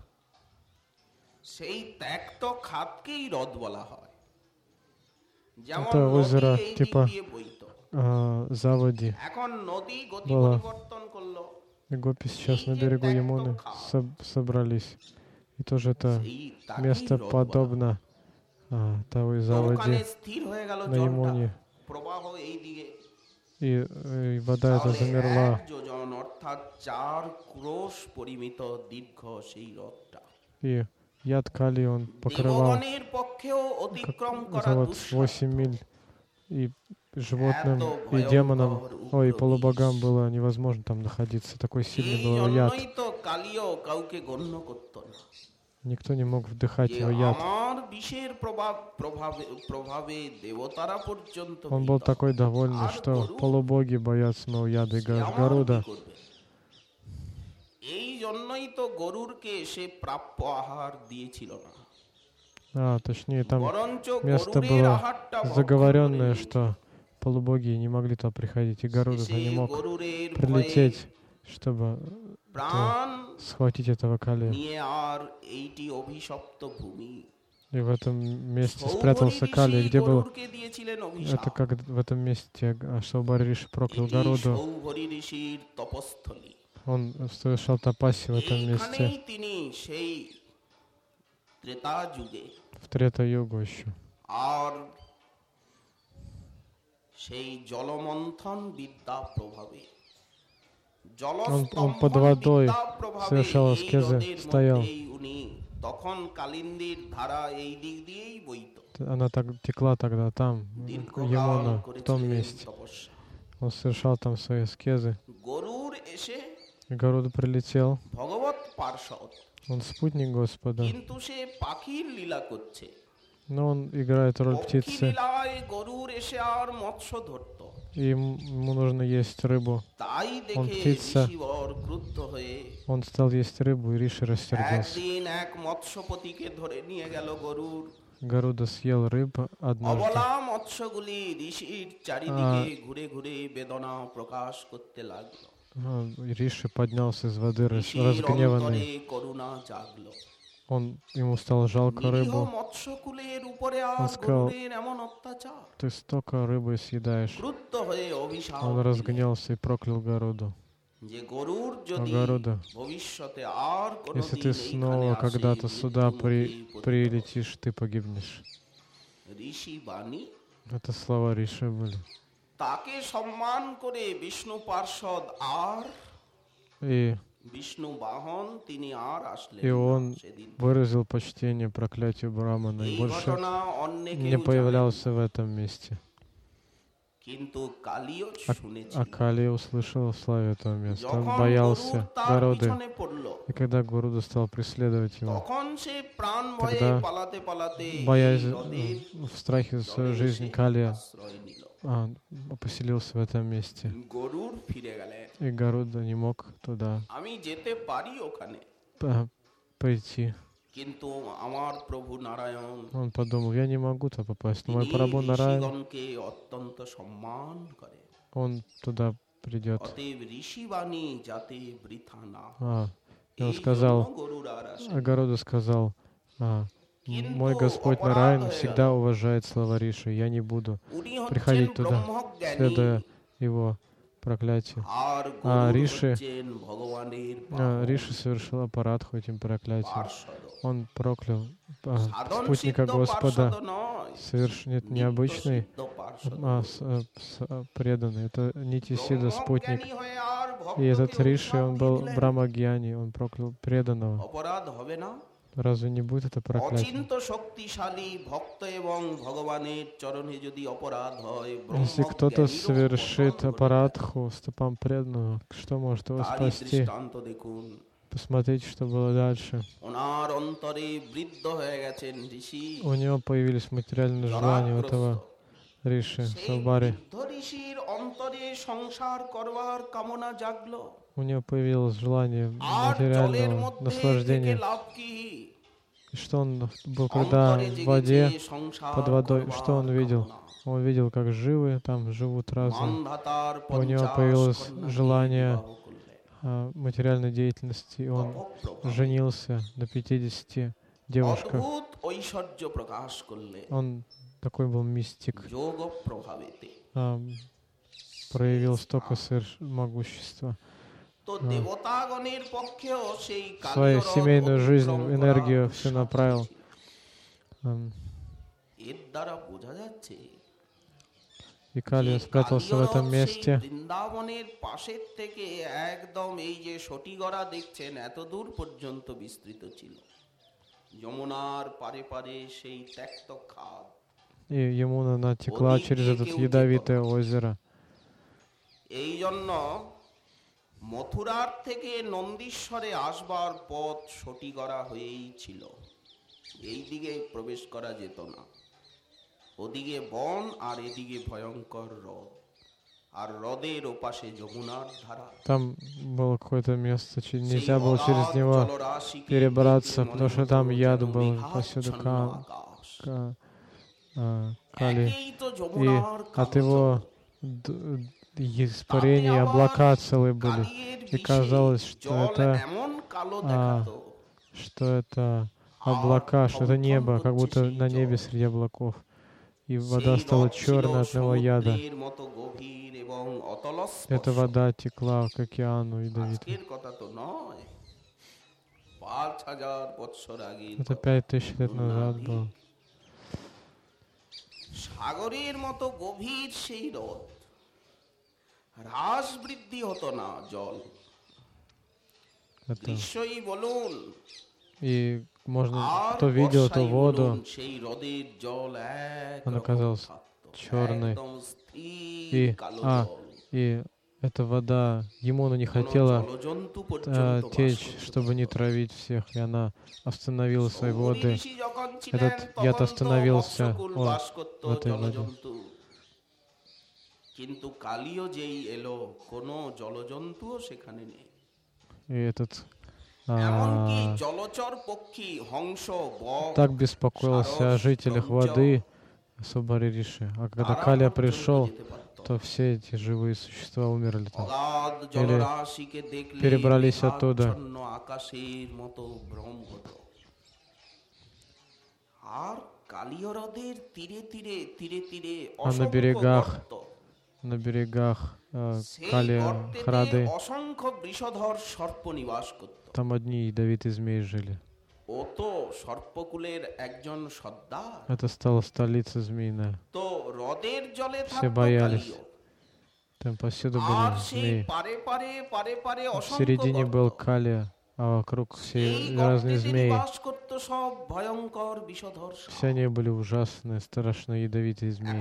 সেই ত্যক্ত খাদকেই হ্রদ বলা হয়। যেমন Это নদী озеро এই দিক типа দিয়ে বইত, заводи এখন নদী গতি было. পরিবর্তন করলো, И гопи сейчас на берегу Ямуны собрались. И тоже это সেই তাকেই место হ্রদ বলা হয়। подобно той তো заводи ওখানে স্থির হয়ে গেল на জলটা, Ямуне. প্রবাহ এই দিকে, И вода эта তাহলে замерла. 1 যোজন অর্থাৎ 4 ক্রোশ পরিমিত দীর্ঘ সেই হ্রদটা। И яд калий он покрывал দেবগণের পক্ষেও অতিক্রম করা это вот দুঃসাধ্য। 8 миль. И животным, и Это демонам, ভয়ঙ্কর ой, угробиш. полубогам было невозможно там находиться. Такой сильный এই был его яд. জন্যই তো কালিও কাউকে গণ্য করত না, Никто не мог вдыхать যে его яд. আমার বিষের প্রভাবে দেবতারা পর্যন্ত Он был ভীত। такой довольный, আর что গরু, полубоги боятся моего яда. И সে আমার কি Гаруда, করবে? এই জন্যই তো গরুরকে সে প্রাপ্য আহার দিয়েছিল না, точнее, там বরঞ্চ место গরুরের было আহারটা ভক্ষণ করে заговоренное, নিয়েছিল। что полубоги не могли туда приходить. И Гаруда সে не мог গরুরের ভয়ে прилететь, чтобы প্রাণ схватить этого калия. নিয়ে আর এইটি অভিশপ্ত ভূমি। И в этом месте সৌভরি спрятался ঋষি калий, где был. গরুরকে দিয়েছিলেন Это অভিশাপ। как в этом месте Шалбари Риши проклял এটি Гаруду. সৌভরি ঋষির তপস্থলী। Он совершал тапаси в этом এইখানেই месте, তিনি সেই ত্রেতা যুগে в Трета-югу еще. আর সেই জলমন্থন বিদ্যা প্রভাবে, он под водой совершал এই аскезы, হ্রদের стоял. মধ্যেই উনি, তখন কালিন্দীর ধারা এই দিক দিয়েই বইত, Она так текла тогда там, দীর্ঘকাল Ямуна, в том করেছিলেন месте. তপস্যা। Он совершал там свои аскезы. গরুর এসে И Гаруда прилетел. ভগবত পার্ষদ, Он спутник Господа. কিন্তু সে পাখির লীলা করছে। Но он играет роль পক্ষী птицы. লীলায় গরুর এসে আর মৎস্য ধরত, И ему нужно есть рыбу. তাই দেখে птица. ঋষিবর ক্রুদ্ধ হয়ে Он стал есть рыбу, и Риши рассердился. একদিন এক মৎস্যপতিকে ধরে নিয়ে গেল গরুর। Гаруда съел рыбу однажды. অবলা মৎস্যগুলি ঋষির চারিদিকে ঘুরে ঘুরে বেদনা প্রকাশ করতে লাগলো। И Риши поднялся из воды ঋষির অন্তরে разгневанный. করুণা জাগলো। Ему стало жалко নিরীহ рыбу. মৎস্যকুলের উপরে Он আর сказал, গরুরের এমন অত্যাচার। ты столько рыбы съедаешь. ক্রুদ্ধ হয়ে অভিশাপ Он দিলেন разгневался и проклял Гаруду. যে গরুর যদি Гаруда, ভবিষ্যতে আর если কোনোদিন ты এইখানে снова আসে когда-то сюда মৃত্যুমুখে পতিত прилетишь, ты погибнешь. হবে। ঋষি বাণী, Это слова Риши были. তাকে সম্মান করে বিষ্ণু পার্ষদ আর И বিষ্ণু বাহন তিনি আর আসলেন И না он সেদিন। выразил почтение проклятию Брамана и এই больше ঘটনা অন্য не কেউ জানে появлялся в этом месте. কিন্তু কালিও А শুনেছিল। Кали услышал в славе этого места. Он যখন боялся গরুর তার Гаруды. পিছনে পড়ল, И когда Гаруда стал преследовать его, তখন সে প্রাণ ভয়ে Тогда, পালাতে পালাতে боясь এই হ্রদের в страхе за свою জলে жизнь, এসে Калия আশ্রয় নিল। поселился в этом месте. গরুর ফিরে গেলেন, И Гаруда не мог туда আমি যেতে পারি ওখানে, прийти. কিন্তু আমার প্রভু নারায়ণ Он подумал, я не могу туда попасть, но мой তিনি Прабhu Нараян, ঋষিগণকে অত্যন্ত সম্মান করে, он туда придет. অতএব ঋষিবাণী যাতে বৃথা না হয়, И он এই сказал, জন্য গরুর আর আসে। а Гаруда сказал, мой Господь Нараян всегда уважает слова Риши, я не буду উনি হচ্ছেন приходить туда, ব্রহ্মজ্ঞানী, следуя его проклятию. আর А গরুর Риши, হচ্ছেন ভগবানের Риши совершил аппаратху этим проклятием. পার্ষদ। Он проклял সাধন спутника সিদ্ধ Господа. পার্ষদ নয়, Нет, необычный নিত্য সিদ্ধ পার্ষদ। преданный. Это Нитисида, спутник. ব্রহ্মজ্ঞানী হয়ে আর И этот ভক্তকে Риши, он অভিশাপ был দিলেন। Брамагьяни, он проклял преданного. অপরাধ হবে না? Разве не будет это проклятие? অচিন্ত শক্তিশালী ভক্ত এবং ভগবানের চরণে যদি অপরাধ হয়, Если кто-то ব্রহ্মজ্ঞানীরও совершит পতন ঘটে। аппаратху стопам преданного, что может его তারই спасти? দৃষ্টান্ত দেখুন। Посмотрите, что было дальше. ওনার অন্তরে বৃদ্ধ হয়ে গেছেন ঋষি, У него появились материальные желания у этого Риши, সেই Салбари. বৃদ্ধ ঋষির অন্তরে সংসার করবার কামনা জাগলো। У него появилось желание আর জলের материального মধ্যে থেকে наслаждения. লাভ কি? И И что он был, когда অন্তরে в জেগেছে воде, সংসার под водой, что করবার он видел? কামনা। Он видел, как живы там живут разом. মান্ধাতার У него 50 появилось কন্যাকে желание বিবাহ করলেন। материальной деятельности, и он তপঃপ্রভাবে женился на 50 девушках. অদ্ভুত ঐশ্বর্য প্রকাশ করলেন Он такой был мистик, যোগ প্রভাবেতে। проявил столько могущества. তো দেবতাগণের পক্ষেও সেই Свою কালীয় семейную রথ жизнь, অতিক্রম করা энергию все দুঃসাধ্য направил. ছিল। এর দ্বারা বোঝা যাচ্ছে И Кали спрятался в этом месте. বৃন্দাবনের পাশের থেকে একদম এই যে সটিগড়া দেখছেন এত দূর পর্যন্ত বিস্তৃত ছিল। যমুনার পারে পারে সেই ত্যক্ত খাদ। И Ямуна натекла через это ядовитое озеро. এই জন্য মথুরার থেকে নন্দীশ্বরে আসবার পথ সটিগড়া হয়েই ছিল। এই দিকে প্রবেশ করা যেত না। ওদিকে বন আর এদিকে ভয়ঙ্কর হ্রদ, আর হ্রদের ওপাশে যমুনার ধারা। Там было какое-то место, нельзя было через него перебраться, потому что там яд был повсюду Кали. И от его испарений облака целые были. И казалось, что это облака, что это небо, как будто на небе среди облаков. И вода стала черной от него яда. Эта вода текла к океану ядовитому. Это 5000 лет назад было. সাগরের মতো গভীর সেই হ্রদ, হ্রাস বৃদ্ধি হতো না জল। দৃশ্যই বলুন, и можно, кто видел эту воду, সেই হ্রদের জল она казалась черной. И эта вода, Ямуна не хотела течь, чтобы не травить всех, и она остановила свои воды. Этот яд остановился в этой воде. কিন্তু কালীও যেই এলো কোনো জলজন্তুও সেখানে নেই। И этот এমনকি জলচর পক্ষী, হংস, বক так беспокоился о жителях воды Субари Риши. А когда Калия пришел, то все эти живые существа умерли там. Или перебрались оттуда. আকাশের মতো ভ্রম হতো। আর কালীয় হ্রদের তীরে তীরে তীরে তীরে на берегах Калия Храды অসংখ্য বিষধর সর্প নিবাস করত। там одни ядовитые змеи жили. ও তো সর্পকুলের একজন সর্দার। Это стала столица змеиная. তো হ্রদের জলে все боялись. Там повсюду были змеи. В середине был Калия, а вокруг все разные змеи. Все они были ужасные, страшные, ядовитые змеи.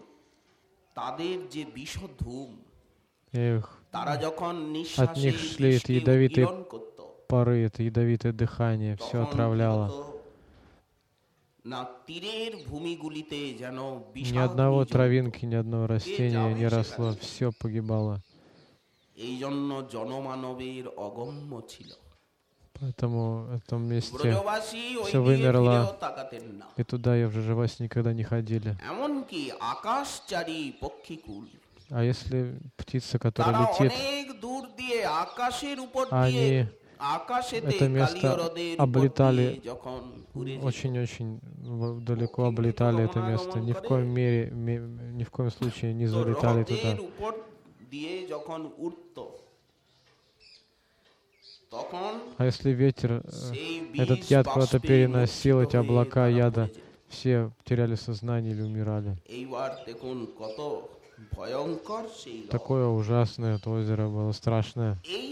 От них шли эти ядовитые пары, это ядовитое дыхание, все отравляло. Ни одного травинки, ни одного растения не росло, все погибало. Поэтому в этом месте все вымерло, и туда я в Жажавасе никогда не ходили. А если птица, которая летит, они это место облетали, очень-очень далеко облетали это место, ни в коем мере, ни в коем случае не залетали туда. А если ветер, этот яд куда-то переносил, эти облака яда, все теряли сознание или умирали. Такое ужасное это озеро было, страшное.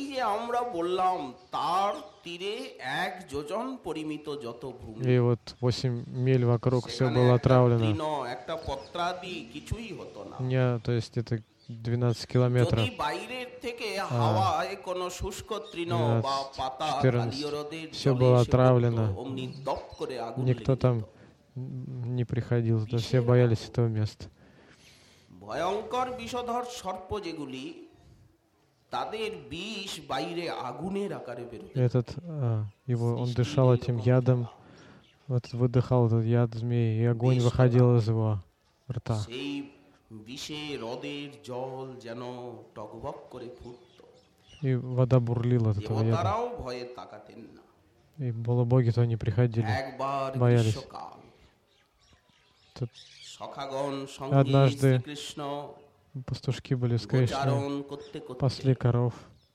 И вот 8 миль вокруг все было отравлено. Нет, то есть это 12 километров. 14. Все было отравлено. Никто там не приходил, то все боялись этого места. ভয়ঙ্কর বিষধর সর্প যেগুলি, তাদের বিষ বাইরে আগুনের আকারে বের হতো। Он дышал этим ядом, вот выдыхал этот яд змеи, и огонь выходил из его рта. সেই বিষে হ্রদের জল যেন টগবগ করে ফুটত। И вода бурлила от этого яда. দেবতারাও ভয়ে তাকাতেন না। И боги-то они приходили, একবার боялись. গ্রীষ্মকাল, Тут সখাগণ সঙ্গে однажды শ্রীকৃষ্ণ пастушки были с Кришной, গোচারণ করতে пасли করতে коров,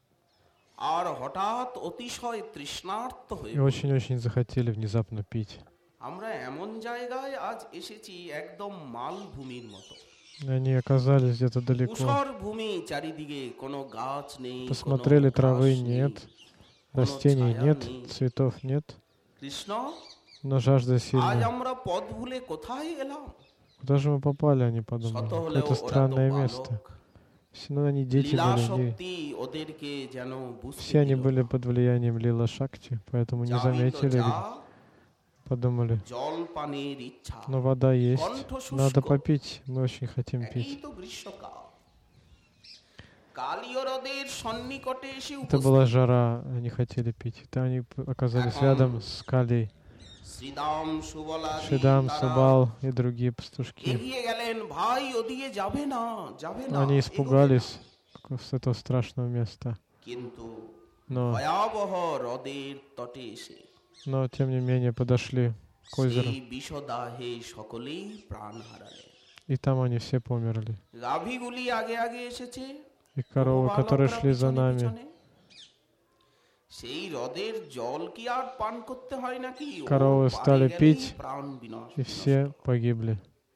আর হঠাৎ অতিশয় তৃষ্ণার্ত হয়ে и очень-очень захотели внезапно пить. আমরা এমন জায়গায় আজ এসেছি একদম মালভূমির মতো। И они оказались где-то далеко. ঊষর ভূমি, চারিদিকে কোনো গাছ নেই, কোনো Посмотрели, ঘাস травы নেই, нет, কোনো растений ছায়া нет, নেই। цветов нет, কৃষ্ণ, но жажда আজ сильная. আমরা পথ ভুলে কোথায় এলাম? Куда же мы попали, они подумали. শত হলেও Какое-то ওরা তো странное место. বালক। Все, ну, они дети লীলা были, শক্তি ওদেরকে যেন বুঝতে все они দিল были না। под влиянием Лила Шакти, поэтому не যাবি তো заметили, যা, подумали, জল পানির ইচ্ছা, ну вода есть, কণ্ঠ надо শুষ্ক। попить, мы очень хотим এই пить. তো গ্রীষ্মকাল। কালীয় হ্রদের সন্নিকটে এসে Это была жара, они хотели пить. Это они оказались рядом с Калей. শ্রীদাম সুবলাদি Шидам, তারা Субал и другие пастушки. এগিয়ে গেলেন, ভাই ওদিকে যাবে না, যাবে না, Они এগোবে испугались না। с этого страшного места. কিন্তু Но, ভয়াবহ হ্রদের তটে এসে но тем не менее подошли к озеру. সেই বিষদাহে সকলেই প্রাণ হারালেন। И там они все померли. গাভীগুলি আগে আগে এসেছে, И коровы, которые বালকরা шли за পিছনে нами, পিছনে। সেই হ্রদের জল কি আর পান করতে হয় নাকি? ও коровы পানি стали গেলেই пить, প্রাণ বিনাশ и все погибли.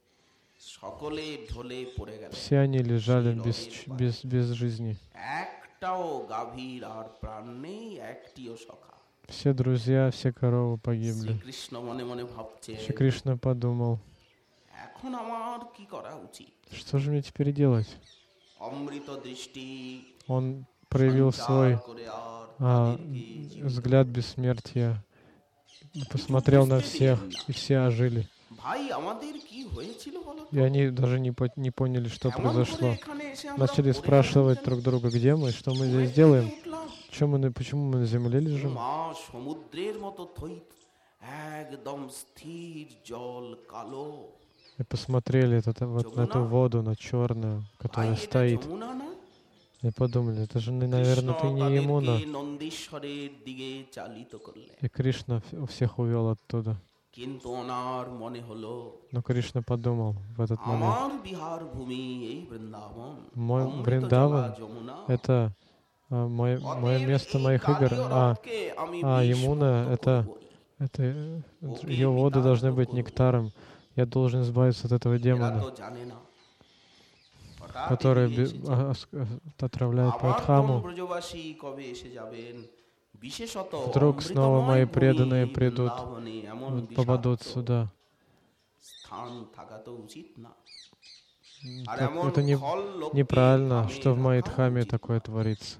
সকলে ঢলে পড়ে গেল। Все они лежали без жизни. একটাও গাভীর আর প্রাণ নেই, একটিও সখা। Все друзья, все коровы погибли. শ্রীকৃষ্ণ মনে মনে ভাবছে, Шри Кришна подумал, এখন আমার কি করা উচিত? что же мне теперь делать? অমৃত দৃষ্টি Он проявил свой করে আর взгляд бессмертия, посмотрел на всех, и все ожили. ভাই আমাদের কি হয়েছিল বলো তো? И они даже не поняли, что এমন করে произошло. এখানে এসে আমরা Начали পড়ে спрашивать গেলাম друг друга, где мы, что мы কেন? здесь পড়ে делаем, উঠলাম। почему мы на земле лежим. মা সমুদ্রের মতো থইত, একদম স্থির জল কালো। И посмотрели вот на эту воду, на черную, ভাই которая এটা стоит. যমুনা না? И подумали, это же, наверное, ты не Ямуна. তাদেরকে নন্দীশ্বরের দিকে চালিত করলেন। И Кришна всех увел оттуда. কিন্তু ওনার মনে হলো, Но Кришна подумал в этот момент, আমার বিহার ভূমি এই বৃন্দাবন, мой অমৃত Вриндаван জলা যমুনা। это мое অতএব место এই моих игр, কালীয় а হ্রদকে আমি বিষ Ямуна মুক্ত это- করবই। это ее воды должны быть нектаром. Я должен избавиться от этого এরা демона, তো জানে না। হঠাৎ который এদিকে এসেছে। отравляет আবার কোন Падхаму. ব্রজবাসী কবে এসে যাবেন? বিশেষত Вдруг снова অমৃতময় мои ভূমি преданные এই придут, বৃন্দাবনে এমন вот попадут বিষাক্ত сюда. স্থান থাকা তো উচিত না। আর Так এমন это খল লোককে неправильно, থামে что в моей রাখা Дхаме উচিত такое না। творится.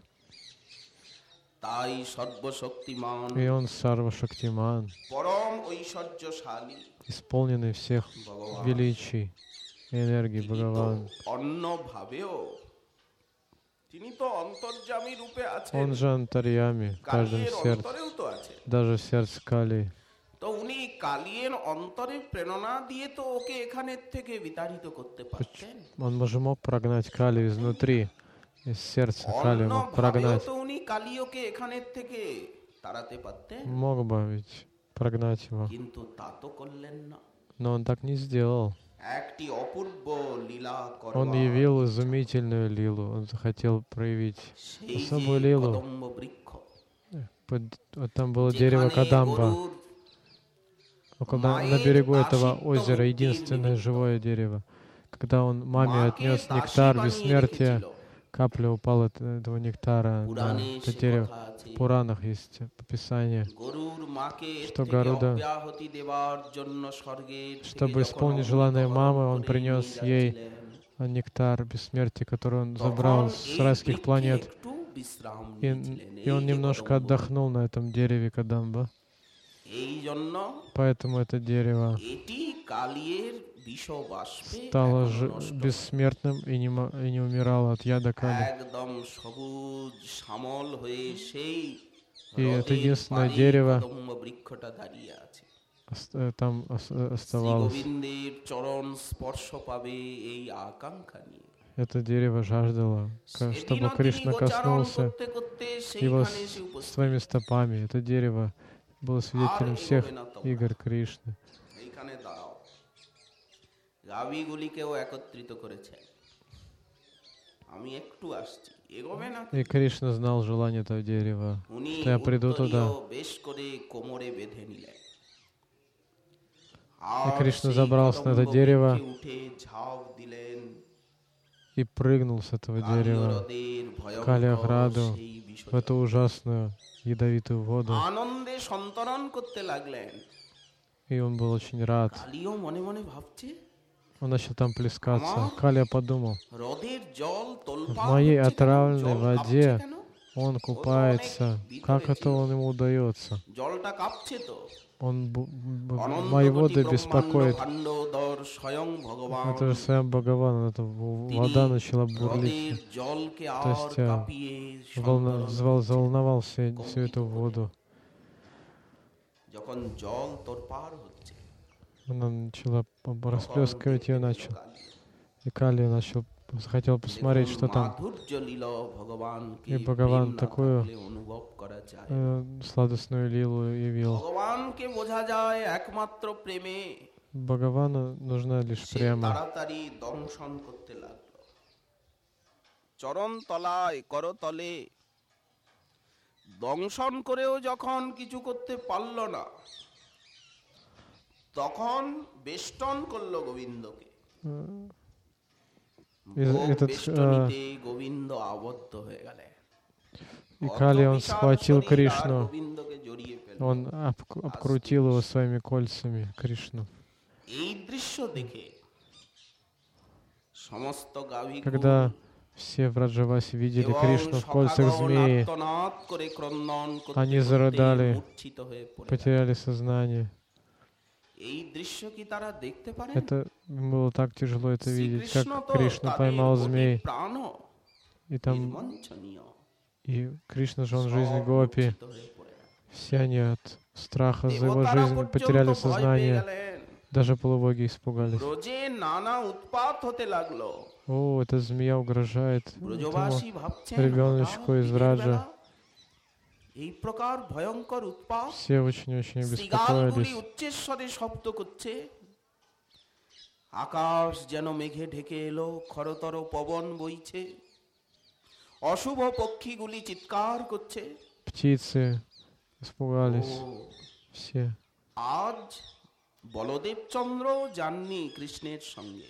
তাই সর্বশক্তিমান И он Сарва Шактиман, পরম ঐশ্বর্যশালী исполненный всех ভগবান, величий и энергий তিনি তো Бхагаван. অন্য ভাবেও, তিনি তো অন্তর্যামী রূপে আছেন, Он же Антарьями в каждом কালিয়ের сердце, অন্তরেও তো আছে। даже в сердце Кали. তো উনি কালিয়ের অন্তরে প্রেরণা দিয়ে তো ওকে এখানের থেকে বিতাড়িত করতে পারতেন। Он же мог прогнать Кали изнутри, из сердца Кали অন্য мог ভাবেও прогнать. তো উনি কালিওকে এখানের থেকে তাড়াতে পারতেন, Мог бы ведь прогнать его. কিন্তু তা তো করলেন না। Но он так не сделал. একটি অপূর্ব লীলা Он করবার явил изумительную лилу. Он захотел проявить সেই যে особую лилу. কদম্ব বৃক্ষ, Вот там было дерево যেখানে Кадамба. গরুর На берегу этого দাসিত্ব озера মুক্তির единственное নিমিত্ত живое дерево. Когда он маме মাকে отнес দাসী нектар বানিয়ে бессмертия, রেখেছিল। капля упала от этого нектара на পুরাণে это সে дерево. কথা আছে, В Пуранах есть описание, গরুর মাকে এর что থেকে Гаруда, অব্যাহতি দেবার জন্য স্বর্গের থেকে чтобы যখন исполнить অমৃত желание হরণ мамы, он করে принес নিয়ে ей যাচ্ছিলেন, нектар бессмертия, который он তখন забрал с এই райских বৃক্ষে планет. একটু বিশ্রাম И, নিয়েছিলেন, и он এই যে немножко কদম্ব। отдохнул на этом дереве Кадамба. এই জন্য Поэтому это дерево এটি কালিয়ের বিষবাষ্পে стало এখনো নষ্ট হয়। бессмертным и не умирало от яда Кали. একদম সবুজ শ্যামল হয়ে সেই И это হ্রদের единственное পাড়ে дерево, কদম্ব বৃক্ষটা দাঁড়িয়ে আছে। там শ্রী оставалось. গোবিন্দের চরণ স্পর্শ পাবে এই আকাঙ্ক্ষা নিয়ে Это дерево жаждало, чтобы সেদিনও তিনি Кришна গোচারণ коснулся করতে করতে его সেইখানে এসে উপস্থিত своими стопами. Это дерево было আর свидетелем всех এগোবে না তোমরা игр Кришны. এইখানে দাঁড়াও গাভীগুলিকেও একত্রিত করেছে আমি একটু আসছি এগোবে না И Кришна знал желание этого дерева, উনি что я приду উত্তরীয় туда. বেশ করে কোমরে বেঁধে নিলেন И আর Кришна সেই забрался на это কদম্ব дерево বৃক্ষে উঠে ঝাঁপ দিলেন и прыгнул с этого дерева কালিয়রদের в ভয়ঙ্কর Кали-Аграду, সেই в বিষয় эту ужасную ядовитую воду. আনন্দে সন্তরণ করতে লাগলেন И он был очень рад. কালিও মনে মনে ভাবছে Он начал там плескаться. Калия подумал, হ্রদের জল в তোলপাড় моей হচ্ছে কেন? отравленной জল কাঁপছে воде কেন? он купается. Как это он ему удается? জলটা কাঁপছে তো Он অনন্ত мои কোটি воды ব্রহ্মাণ্ড беспокоит. ভাণ্ডোদর স্বয়ং ভগবান Это же сам Бхагаван, это вода начала হ্রদের бурлить. জলকে То আর есть কাঁপিয়ে সন্তরণ заволновал всю эту воду. যখন জল তোলপাড় হচ্ছে Она начала তখন расплескивать ее দেখতে পেল начал. কালী। И Кали захотел посмотреть, দেখুন, что там. মাধুর্য লীলা ভগবানকে И Бхагаван প্রেম না такую থাকলে অনুভব করা যায় Сладостную лилу явил. ভগবানকে বোঝা যায় একমাত্র প্রেমে Бхагавану нужна лишь সে према. তাড়াতাড়ি দংশন করতে লাগলো চরণ তলায় করতলে দংশন করেও যখন কিছু করতে পারল না তখন বেষ্টন করলো গোবিন্দকে ভোগ Этот, বেষ্টনীতে গোবিন্দ আবদ্ধ হয়ে গেলেন И Кали, он অত বিশাল схватил শরীর আর Кришну, গোবিন্দকে জড়িয়ে ফেলল। он обкрутил его своими кольцами, Кришну. এই দৃশ্য দেখে সমস্ত গাভীগুলো Когда все в Раджавасе видели এবং Кришну в кольцах সখাগণ змеи, আর্তনাদ করে ক্রন্দন করতে Они করতে зарыдали, মূর্ছিত হয়ে পড়ে গেল। потеряли сознание. এই দৃশ্য কি তারা দেখতে পারেন? Это было так тяжело это видеть, শ্রীকৃষ্ণ как তো Кришна তাদের поймал কোটি змей. প্রাণ И там, নির্বঞ্চনীয়, и Кришна же он সব жизнь гопи. মূর্ছিত হয়ে পড়ে গেল। Все они от страха за его দেবতারা жизнь পর্যন্ত потеряли ভয় পেয়ে сознание. গেলেন। Даже полубоги испугались. ব্রজে নানা উৎপাত হতে লাগলো। О, эта змея угрожает этому ব্রজবাসী ভাবছেন ребеночку হঠাৎ из দিনের Враджа. বেলা এই প্রকার ভয়ঙ্কর উৎপাত Все очень-очень শৃগালগুলি беспокоились. উচ্চস্বরে শব্দ করছে আকাশ যেন মেঘে ঢেকে এলো খরতর পবন বইছে অশুভ পক্ষীগুলি চিৎকার করছে Птицы ও испугались. Все. আজ বলদেব চন্দ্র যাননি কৃষ্ণের সঙ্গে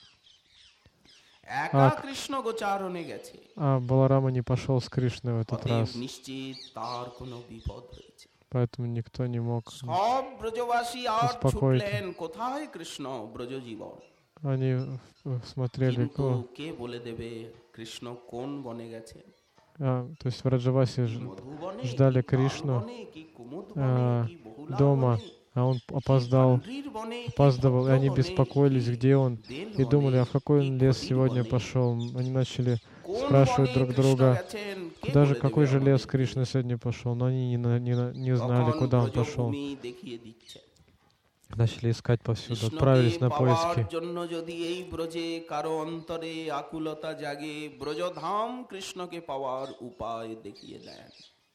একা কৃষ্ণ গোচারণে গেছে А Баларама не пошел с Кришной в этот অতএব раз. নিশ্চিত তার কোনো বিপদ হয়েছে Поэтому никто не мог. সব ব্রজবাসী আর Успокоить. ছুটলেন কোথায় কৃষ্ণ ব্রজ জীবন Они смотрели, কিন্তু কে বলে দেবে কৃষ্ণ কোন বনে গেছে то есть в Раджавасе মধুবনে ждали কি Кришну বালবনে, কি কুমুদবনে, কি বহুলা дома, বনে, а он কি опоздал, কান্ড্রির বনে, কি опаздывал, и они ভদ্রবনে, беспокоились, কি где он, বেল и বনে, думали, а в какой কি он лес খদির сегодня বনে, пошел. Они начали কোন спрашивать বনে друг কৃষ্ণ друга, গেছেন, কে куда же, বলে какой দেবে же лес আমাদের? Кришна сегодня пошел, но они не знали, তখন куда он пошел. ব্রজভূমি দেখিয়ে দিচ্ছে Начали искать повсюду, কৃষ্ণকে отправились на পাওয়ার поиски. জন্য যদি এই ব্রজে কারো অন্তরে আকুলতা জাগে ব্রজধাম কৃষ্ণকে পাওয়ার উপায় দেখিয়ে দেন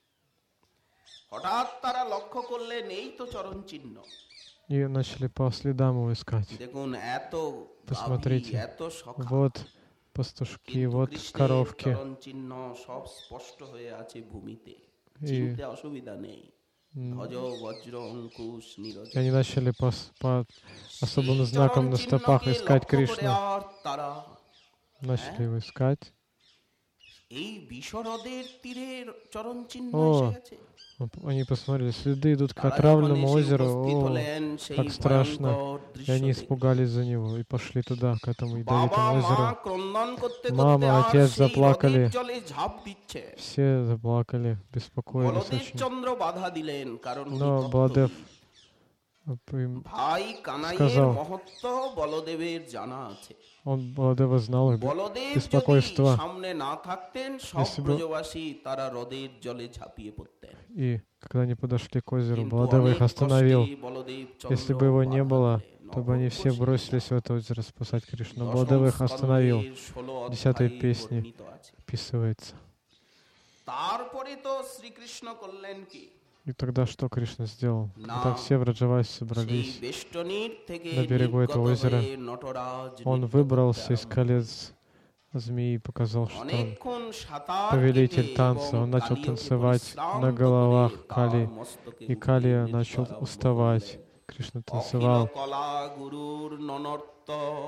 হঠাৎ তারা লক্ষ্য করলেন এই তো চরণ চিহ্ন И начали по следам его искать. দেখুন এত Посмотрите, গাভী, এত সখা Вот пастушки, কিন্তু вот কৃষ্ণের коровки. চরণ চিহ্ন সব স্পষ্ট হয়ে আছে ভূমিতে И চিনতে অসুবিধা নেই ধ্বজ বজ্র অঙ্কুশ নীরজ они начали по особым সেই знакам চরণ на стопах চিহ্নকে искать লক্ষ্য করে Кришну. আর তারা Начали его искать. এই বিশরদের তীরের চরণ চিহ্ন О, এসে গেছে Они посмотрели, следы идут к তারা যখন отравленному এসে озеру. উপস্থিত О, হলেন সেই как страшно. ভয়ঙ্কর И দৃশ্য они দেখে। испугались за него и пошли туда, к этому বাবা ядовитому মা озеру. ক্রন্দন করতে Мама, করতে আর отец সেই заплакали. হ্রদের জলে ঝাঁপ দিচ্ছে Все заплакали, беспокоились বলদেব очень. চন্দ্র বাধা দিলেন কারণ উনি Но তত্ত্ববিদ। Баладев им ভাই কানাইয়ের сказал, মহত্ব বলদেবের জানা আছে। он Баладева знал их বলদেব যদি беспокойство, সামনে না থাকতেন সব Если бы- ব্রজবাসী তারা হ্রদের জলে ঝাঁপিয়ে পড়তেন। и когда они подошли к озеру, কিন্তু Баладева অনেক их остановил. কষ্টে বলদেব Если চন্দ্র бы его не বাধা было, দিলেন, то бы они все অপূর্ব бросились в শিক্ষা। это озеро спасать Кришну. দশম Баладева их остановил, স্কন্ধের 16 10-й অধ্যায়ে песне বর্ণিত আছে। описывается. তারপরে তো শ্রীকৃষ্ণ করলেন কি? И тогда что Кришна сделал? На. Когда все Браджаваси সেই собрались, বেষ্টনীর থেকে на берегу নির্গত этого озера, হয়ে নটরাজ он নৃত্য выбрался করতে из আরম্ভ колец змеи и показал, что он অনেকক্ষণ সাঁতার повелитель কেটে танца. এবং Он начал কালিয়কে танцевать পরিশ্রান্ত на головах করে Кали, তার মস্তকে и উঠে Калия নৃত্য начал আরম্ভ уставать. করলেন। Кришна অখিল танцевал. কলা গুরুর ননর্ত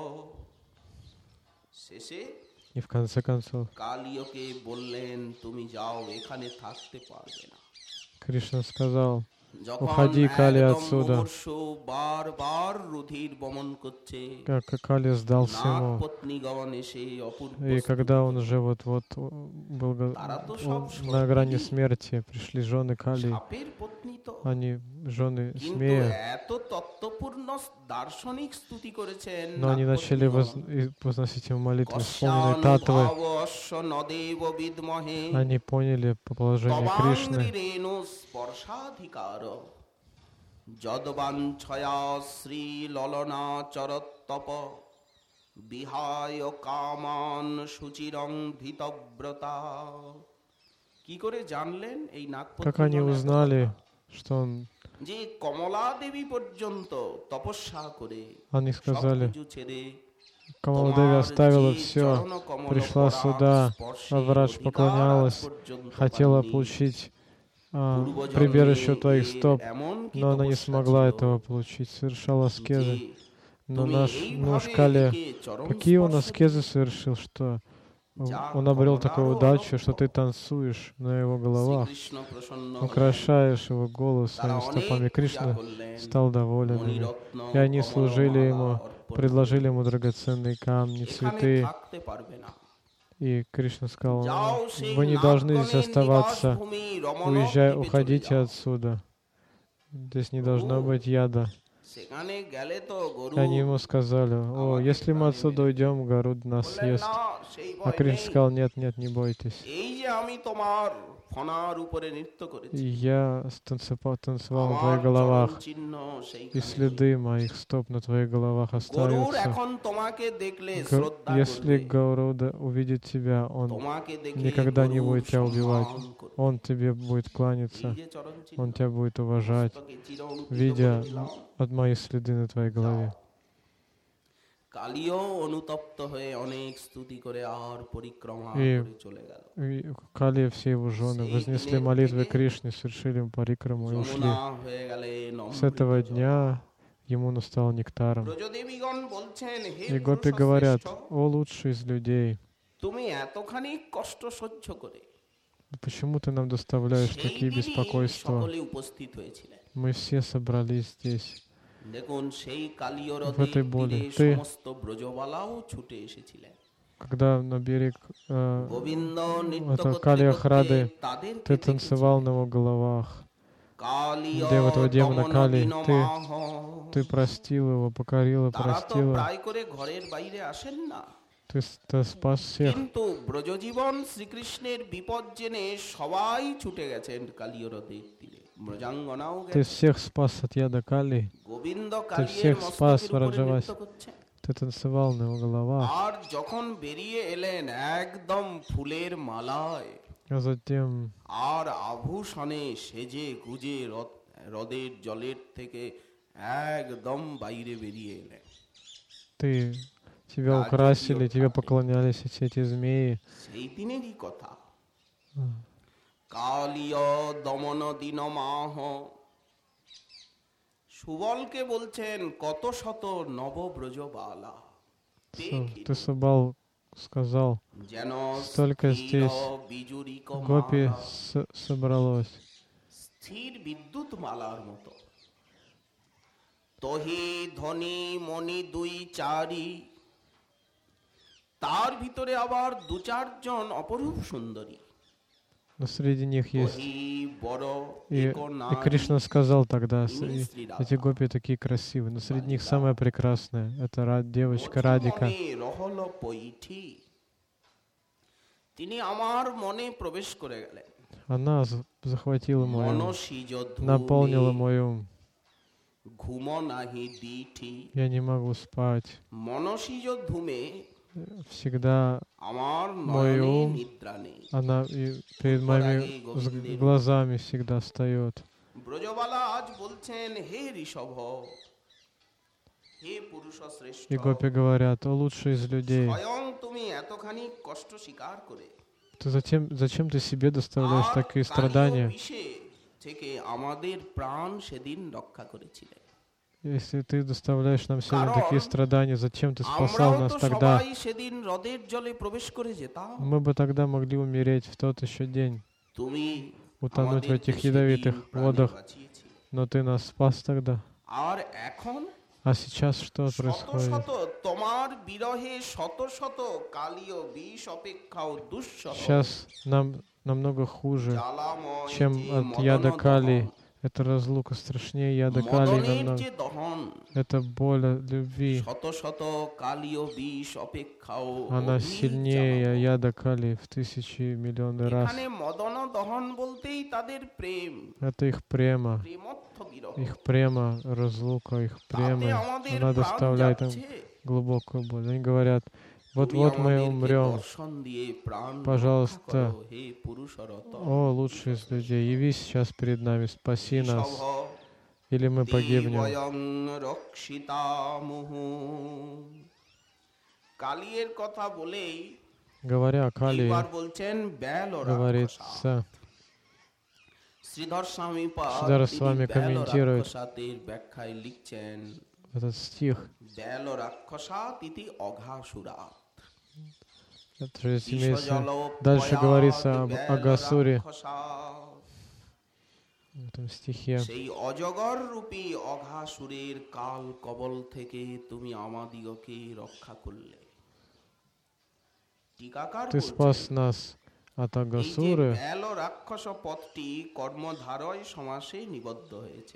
শেষে И в конце концов কালিয়কে বললেন তুমি যাও, এখানে থাকতে পারবে না। Кришна сказал, যখন Уходи, Кали, একদম отсюда. মুমূর্ষু বারবার রুধির বমন করছে, как Кали сдался নাগ ему. পত্নীগণ এসে অপূর্ব И স্তুতি когда он করলেন। уже вот был তারা তো সব на грани সত্যি। смерти, пришли жены Кали, সাপের পত্নী তো, они жены কিন্তু Змея, এত তত্ত্বপূর্ণ দার্শনিক স্তুতি করেছেন но они начали возносить ему молитвы, исполненные татвы. কস্যানুধাবস্য নদেব বিদ্মহে Они поняли по положению Кришны, তবাঙ্গ্রিরেণু স্পর্শাধিকার যদবাঞ্ছয়া শ্রীললনাচরত্তপ বিহায় কামান সুচিরং ধৃতব্রতা। কি করে জানলেন এই как নাগপত্নী они узнали, что он, যে কমলা দেবী পর্যন্ত তপস্যা করে они сказали, সবকিছু ছেড়ে Камаладеви оставила все, пришла сюда, Врадж поклонялась, хотела получить прибежище у твоих стоп, но она не смогла этого получить, совершала аскезы. Но наш муж Кали, какие он аскезы совершил, что он обрел такую удачу, что ты танцуешь на его головах, украшаешь его голову своими стопами. Кришна стал доволен ими. И они служили ему, предложили ему драгоценные камни, цветы. И Кришна сказал, вы не должны здесь оставаться, уходите отсюда. Здесь не должно быть яда. И они ему сказали, если мы отсюда уйдем, Гаруд нас съест. А Кришна сказал, нет, не бойтесь. И я танцевал на твоих головах, и следы моих стоп на твоих головах останутся. Если Гауруда увидит тебя, он никогда не будет тебя убивать. Он тебе будет кланяться, он тебя будет уважать, видя от мои следы на твоей голове. কালিও অনুতপ্ত হয়ে অনেক স্তুতি করে আর পরিক্রমা И করে চলে গেল। Кали и все его жены вознесли молитвы Кришне, совершили ему парикраму и ушли. যমুনা হয়ে গেলেন С этого дня ему настал нектаром. ব্রজদেবীগণ বলছেন, হে И гопи পুরুষ говорят, শ্রেষ্ঠ, о লучший из людей, তুমি এতখানি কষ্ট সহ্য করে почему ты нам доставляешь সেই такие দিনই беспокойства? সকলে উপস্থিত হয়েছিলেন। Мы все собрались здесь. দেখুন সেই কালীয় В этой боли ты, সমস্ত ব্রজবালাও ছুটে এসেছিলেন। когда на берег গোবিন্দ নৃত্য это করতে Кали করতে Охрады, তাদেরকে ты танцевал на его головах. কালীয় Дева этого демона Кали, দমনদিনমাহ। ты простил его, покорил и তারা তো простил. প্রায় করে ঘরের বাইরে আসেন না, Ты спас всех. কিন্তু ব্রজজীবন শ্রীকৃষ্ণের বিপদ জেনে সবাই ছুটে গেছেন কালীয় হ্রদের তীরে, ব্রজাঙ্গনাও Ты গেছেন। всех спас от яда Кали. গোবিন্দ всех কালীর спас, মস্তকের উপরে Враджаваси. নৃত্য করছেন। Ты танцевал на его головах. আর যখন বেরিয়ে এলেন একদম ফুলের মালায় А затем আর আভূষণে সেজে গুজে হ্রদের জলের থেকে একদম বাইরে বেরিয়ে এলেন। тебя украсили, тебе поклонялись все эти змеи. সেই দিনেরই কথা। কালীয় দমন দিনমাহ, সুবলকে বলছেন কত শত নবব্রজবালা, Ты Субал сказал, যেন столько здесь বিজুরিক гопи মালা, собралось. স্থির বিদ্যুৎ মালার মতো। তহি ধনী মণি দুই চারি, তার ভিতরে আবার দু চারজন অপরূপ সুন্দরী। Но среди них есть... কহি বড় И এক নারী Кришна сказал тогда, ইনি и শ্রী эти রাধা। гопи такие красивые, но среди них Балика. самая прекрасная, это девочка মোছে Радика. মনে রহল পৈঠি। তিনি আমার মনে প্রবেশ করে গেলেন। Она захватила мой ум, মনসিজ наполнила ধূমে мой ум. ঘুম নাহি দিঠি। Я не могу спать. মনসিজ ধূমে Всегда আমার мой নয়নে ум, নিদ্রা নেই। она и перед моими глазами всегда встает. ব্রজবালা আজ বলছেন, হে ঋষভ, হে পুরুষ শ্রেষ্ঠ, И гопи говорят, о лучший из людей, স্বয়ং তুমি এতখানি কষ্ট স্বীকার করে ты зачем ты себе доставляешь আর такие কালীয় страдания? বিষে থেকে আমাদের প্রাণ সেদিন রক্ষা করেছিলে। Если ты доставляешь нам сегодня Карон, такие страдания, зачем ты спасал আমরাও нас তো тогда? সবাই সেদিন হ্রদের জলে প্রবেশ করে যেতাম। Мы бы тогда могли умереть в тот еще день, তুমি утонуть в আমাদেরকে этих সেদিন ядовитых প্রাণে водах, বাঁচিয়েছিলে। но ты нас спас тогда. আর এখন А сейчас что শত происходит? শত তোমার বিরহে শত শত কালীয় বিষ অপেক্ষাও দুঃসহ Сейчас нам намного хуже, জ্বালাময় чем যে от মদন яда দহন। калий. Это разлука страшнее яда калий মদনের намного. যে দহন, Это боль от любви. শত শত কালীয় বিষ অপেক্ষাও Она অধিক сильнее জ্বালাময়। яда калий в тысячи миллионы раз. এখানে মদন দহন বলতেই তাদের প্রেম, Это их према. প্রেমত্থ বিরহ। Их према, разлука, их তাতে премы. আমাদের Она প্রাণ доставляет им যাচ্ছে। глубокую боль. Они говорят, তুমি вот-вот мы আমাদেরকে умрем. দর্শন দিয়ে প্রাণ Пожалуйста. রক্ষা করো, হে পুরুষরত। О, лучший из людей, явись сейчас перед нами, спаси нас, ঋষভ, или мы погибнем. দেবয়ং রক্ষিতামুহু। কালিয়ের কথা বলেই Говоря о Калии, এইবার বলছেন ব্যাল রাক্ষসা। говорится, শ্রীধর স্বামী পাদ Сридхар তিনি Swami ব্যাল комментирует রাক্ষসাতের ব্যাখ্যায় লিখছেন, этот стих. ব্যাল রাক্ষসাত ইতি অঘাসুরা। Это же имеется... Дальше говорится об Агасуре в этом стихе. সেই অজগর রূপী অঘাসুরের কাল কবল থেকে তুমি আমাদিগকে রক্ষা করলে। টিকাকার Ты বলছেন, спас нас от এই যে Агасуры. ব্যাল রাক্ষস পদটি কর্মধারয় সমাসে নিবদ্ধ হয়েছে।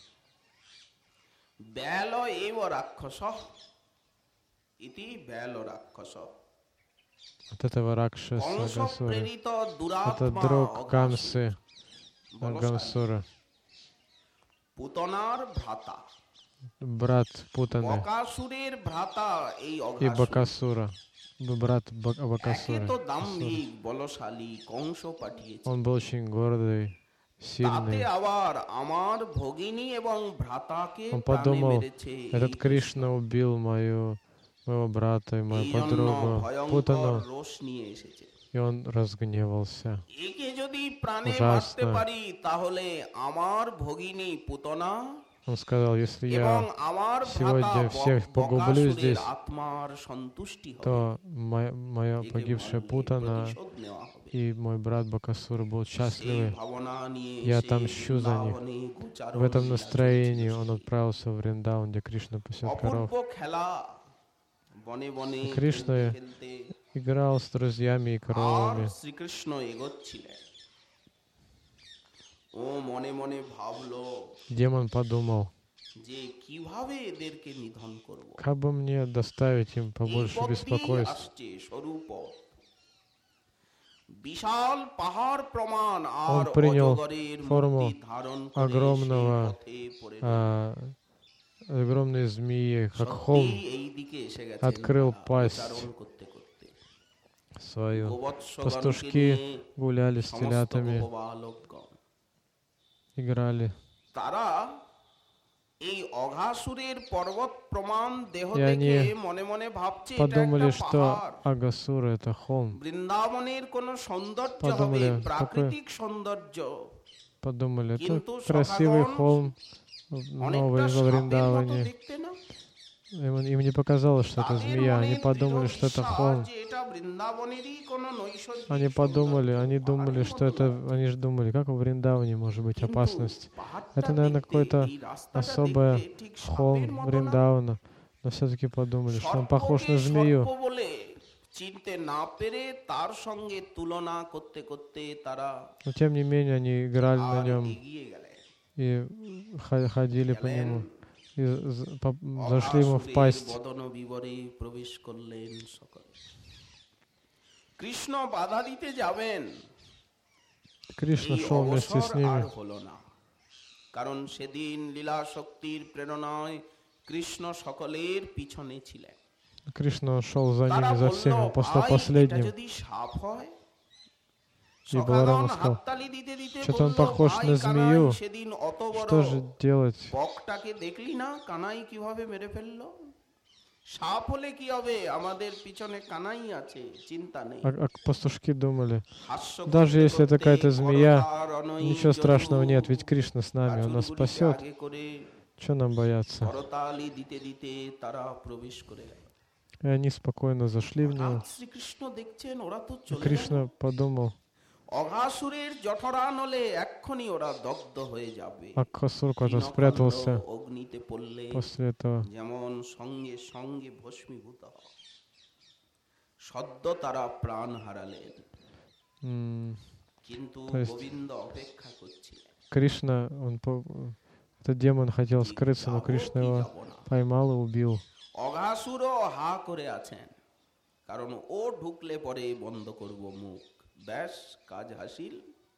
ব্যাল এব রাক্ষস ইতি ব্যাল রাক্ষস। От этого Ракшаса কংস Агасуры. প্রেরিত Это দুরাত্মা друг অঘাসুর, Камсы বলশালী, Агамсура. পুতনার ভ্রাতা। Брат Путаны বকাসুরের ভ্রাতা এই и অঘাসুর। Бакасура. Брат একে Бакасуры. তো দাম্ভিক বলশালী কংস পাঠিয়েছে, Он был очень гордый, তাতে сильный. আবার আমার ভগিনী এবং ভ্রাতাকে Он প্রাণে подумал, মেরেছে। этот Кришна убил моего брата и мою এই জন্য подругу ভয়ঙ্কর Путану, রোষ নিয়ে এসেছে। и он разгневался. একে যদি প্রাণে Ужасно. মারতে পারি তাহলে আমার ভগিনী পুতনা Он сказал, если এবং я আমার сегодня ভ্রাতা всех погублю বকাসুরের здесь, আত্মার সন্তুষ্টি হবে, то моя একে погибшая মারলে Путана প্রতিশোধ নেওয়া হবে। и мой брат Бакасур будут সেই счастливы. ভাবনা নিয়ে Я এসে отомщу за них. বৃন্দাবনে গোচারণ В этом লীলা настроении চলছিল। он отправился в Вриндаван, где Кришна пасет коров. অপূর্ব খেলা, বনে বনে Кришна খেলতে খেলতে играл с друзьями и আর коровами. শ্রীকৃষ্ণ এগোচ্ছিলেন। ও মনে মনে ভাবলো Демон подумал, যে কিভাবে এদেরকে নিধন করব। как бы мне доставить им এই побольше পথ দিয়েই беспокойств. আসছে সরু পথ। বিশাল পাহাড় প্রমাণ আর Он принял অজগরের форму মূর্তি ধারণ করে огромного, সেই পথে পড়ে রইল। Огромной змеи, как холм, সত্যিই এই দিকে এসে গেছেন открыл তারা, пасть গোচারণ করতে করতে। свою. গোবৎসগণকে Пастушки নিয়ে гуляли с সমস্ত телятами, গোপালকগণ। играли. তারা এই অঘাসুরের পর্বত প্রমাণ দেহ И они দেখে মনে মনে ভাবছে এটা Подумали, একটা что পাহাড়। Агасура это холм. বৃন্দাবনের কোন সৌন্দর্য হবে, Подумали, প্রাকৃতিক সৌন্দর্য, Подумали, это কিন্তু красивый সখাগণ холм অনেকটা новый во সাপের মতো Вриндаване. দেখতে না? Им не показалось, что это তাদের змея. Они মনের подумали, দৃঢ় что это বিশ্বাস холм. যে এটা বৃন্দাবনেরই কোনো নৈসর্গিক Они সৌন্দর্য, они думали, পাহাড়ের что মতো это, না। они же думали, как в Вриндаване может быть কিন্তু опасность. পাহাড়টা Это, наверное, দেখতে, какой-то এই রাস্তাটা особое দেখতে ঠিক সাপের холм মতো না। Вриндавана. Но все-таки подумали, что он সর্পকে похож на змею. সর্প বলে চিনতে না পেরে তার সঙ্গে তুলনা করতে করতে তারা Но тем не менее они играли на আর нем এগিয়ে গেলেন и ходили по গেলেন нему. И зашли ему в অঘাসুরের пасть. বদন বিবরে প্রবেশ করলেন সকলে। কৃষ্ণ বাধা দিতে যাবেন, Кришна এই шел вместе অবসর с আর ними. হলো না, কারণ সেদিন লীলা শক্তির প্রেরণায় কৃষ্ণ সকলের পিছনে ছিলেন। Кришна шел за তারা ними, за বলল, всеми. Он послал ভাই এটা последним. যদি সাপ হয়। И Баларама সখাগণ сказал, হাততালি দিতে দিতে что-то он বলল, похож ভাই на কানাই змею. সেদিন অত বড় Что же делать? বকটাকে দেখলি না, কানাই কিভাবে মেরে ফেললো। সাপ হলে কি হবে, আমাদের পিছনে কানাই আছে, চিন্তা নেই। А пастушки думали, হাস্য даже করতে если это করতে какая-то змея, করতার অনয়ী ничего страшного যদু нет, ведь Кришна с нами, он нас গাছগুলিকে спасет. আগে করে Что нам бояться? করতালি দিতে দিতে তারা প্রবেশ করে গেল। И они спокойно зашли в него. শ্রীকৃষ্ণ দেখছেন ওরা তো И চলে গেল। Кришна подумал, অঘাসুরের জঠরা নলে এক্ষুনি ওরা দগ্ধ হয়ে যাবে। Акхасур куда-то তৃণখণ্ড спрятался অগ্নিতে পড়লে после этого. যেমন সঙ্গে সঙ্গে ভস্মীভূত হয়। সদ্য তারা প্রাণ হারালেন, কিন্তু То есть গোবিন্দ অপেক্ষা করছিলেন। Кришна, этот демон хотел скрыться, но Кришна его поймал и убил. অঘাসুরও হা করে আছেন, কারণ ও ঢুকলে পরে বন্ধ করব মুখ, ব্যাস কাজ হাসিল।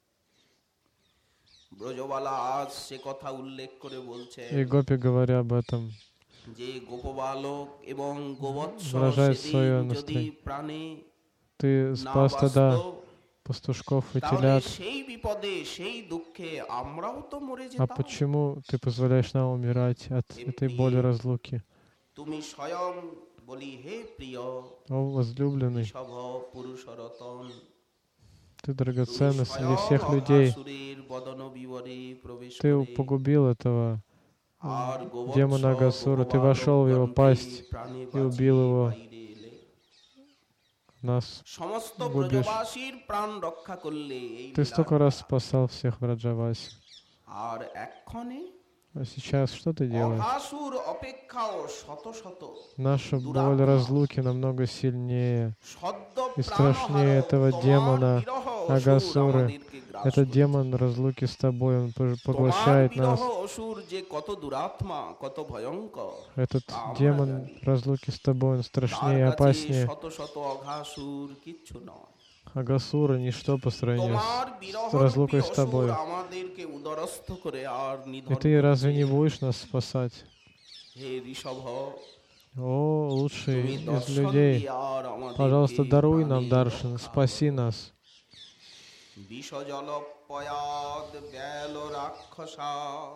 ব্রজবালা আজ সে কথা উল্লেখ করে বলছে И гопи, говоря об этом, যে গোপবালক এবং গোবৎস выражает свое সেদিন যদি настроение. প্রাণে Ты না спас тогда বাঁচত, пастушков и তাহলে телят. সেই বিপদে সেই দুঃখে আমরাও তো মরে А যেতাম। почему ты позволяешь нам умирать от этой боли разлуки? তুমি স্বয়ং বলি, হে প্রিয় О, возлюбленный, সভ পুরুষরতন, ты драгоценный среди всех людей. অঘাসুরের বদন বিবরে প্রবেশ Ты করে погубил этого আর গোবৎস демона Агасура, ты вошел в его গোপালকগণকে пасть প্রাণে и убил বাঁচিয়ে его. বাইরে এলে। Нас সমস্ত губишь. ব্রজবাসীর প্রাণ রক্ষা করলে এই Ты লীলার столько раз দ্বারা। спасал всех в Раджавасе. আর এক্ষণে А сейчас что ты делаешь? অঘাসুর অপেক্ষাও শত শত Наша боль разлуки намного сильнее সদ্য и страшнее этого демона Агасуры. Этот демон разлуки с тобой, он поглощает нас. অসুর যে কত দুরাত্মা, কত ভয়ঙ্কর, Этот আমরা демон জানি। разлуки с тобой, он তার страшнее и কাছে опаснее. শত শত অঘাসুর কিচ্ছু নয়। Агасура ничто по сравнению তোমার с বিরহরূপী разлукой с অসুর тобой. আমাদেরকে উদরস্থ করে আর И নিধন ты разве করছে। не будешь нас спасать? হে ঋষভ, О, лучший তুমি из দর্শন людей, দিয়ে আর আমাদেরকে пожалуйста, даруй нам প্রাণের даршан, রক্ষা спаси нас. বিষজল পয়াদ ব্যাল রাক্ষসা।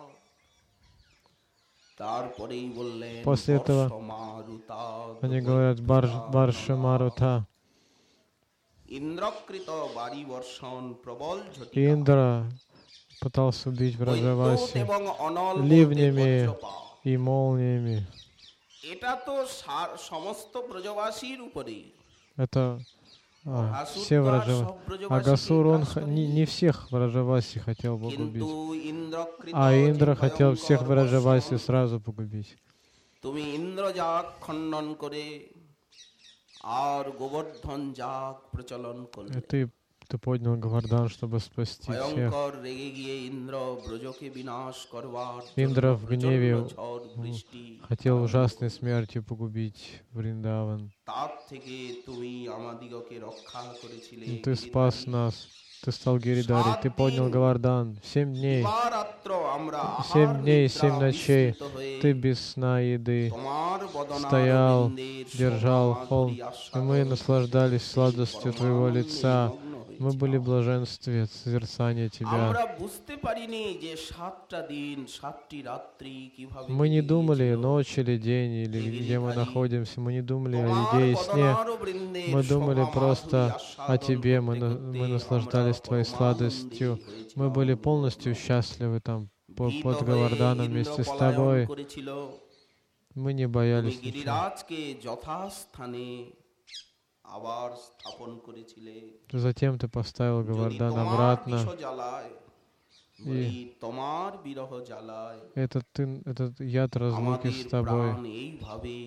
তারপরেই বললেন После этого они говорят Барша Марута. ইন্দ্রকৃত বাড়ি বর্ষণ প্রবল И ঝটিকা, Индра пытался убить в বৈদ্যুৎ Раджавасе এবং অনল ливнями বজ্রপাত। и молниями. এটা তো সমস্ত ব্রজবাসীর উপরেই। Это Асур все в то Раджавасе. соб Браджаваси Агасур, он прекрасно не всех в Раджавасе хотел бы কিন্তু убить. ইন্দ্রকৃত А Индра যে хотел всех в ভয়ঙ্কর Раджавасе বর্ষণ, сразу погубить. তুমি ইন্দ্রজাগ খণ্ডন করে আর গোবর্ধন জাগ প্রচলন করলে। И ты поднял Гавардан, чтобы спасти всех. ভয়ঙ্কর রেগে গিয়ে ইন্দ্র ব্রজকে বিনাশ করবার Индра জন্য в гневе প্রচণ্ড ঝড় বৃষ্টি хотел আরম্ভ ужасной করলেন। смертью погубить Вриндаван. তার থেকে তুমি আমাদিগকে রক্ষা করেছিলে। Но ты спас нас. Ты стал Гиридари, ты поднял Гавардан. 7 дней. দিবারাত্র আমরা 7 дней, আহার 7 নিদ্রা ночей বিস্মৃত হয়ে ты без сна и еды তোমার বদনার стоял, অরবিন্দের держал শোভা холм, মাধুরী и আস্বাদন мы наслаждались сладостью твоего পরমানন্দে лица. মগ্ন Мы были в হয়েছিলাম। блаженстве от созерцания тебя. আমরা বুঝতে পারিনি যে 7টা দিন 7টি রাত্রি কিভাবে Мы не কেটে думали, গিয়েছিল। ночь или день, или где мы находимся. Мы не думали о তোমার еде и сне. বদনার বৃন্দের Мы думали শোভা просто মাধুরী о আস্বাদন тебе. Мы করতে наслаждались আমরা твоей পরমানন্দে сладостью. হয়েছিলাম। Мы были полностью счастливы там, ভীত под হয়ে Гаварданом ইন্দ্র вместе с পলায়ন тобой. করেছিল। Мы не তুমি боялись ничего. গিরিরাজকে যথাস্থানে আবার স্থাপন করেছিলে। Затем ты поставил যদি Гавардан তোমার обратно. বিষ জ্বালায়, বলি তোমার বিরহ জ্বালায়, Этот яд разлуки আমাদের с тобой প্রাণ এইভাবে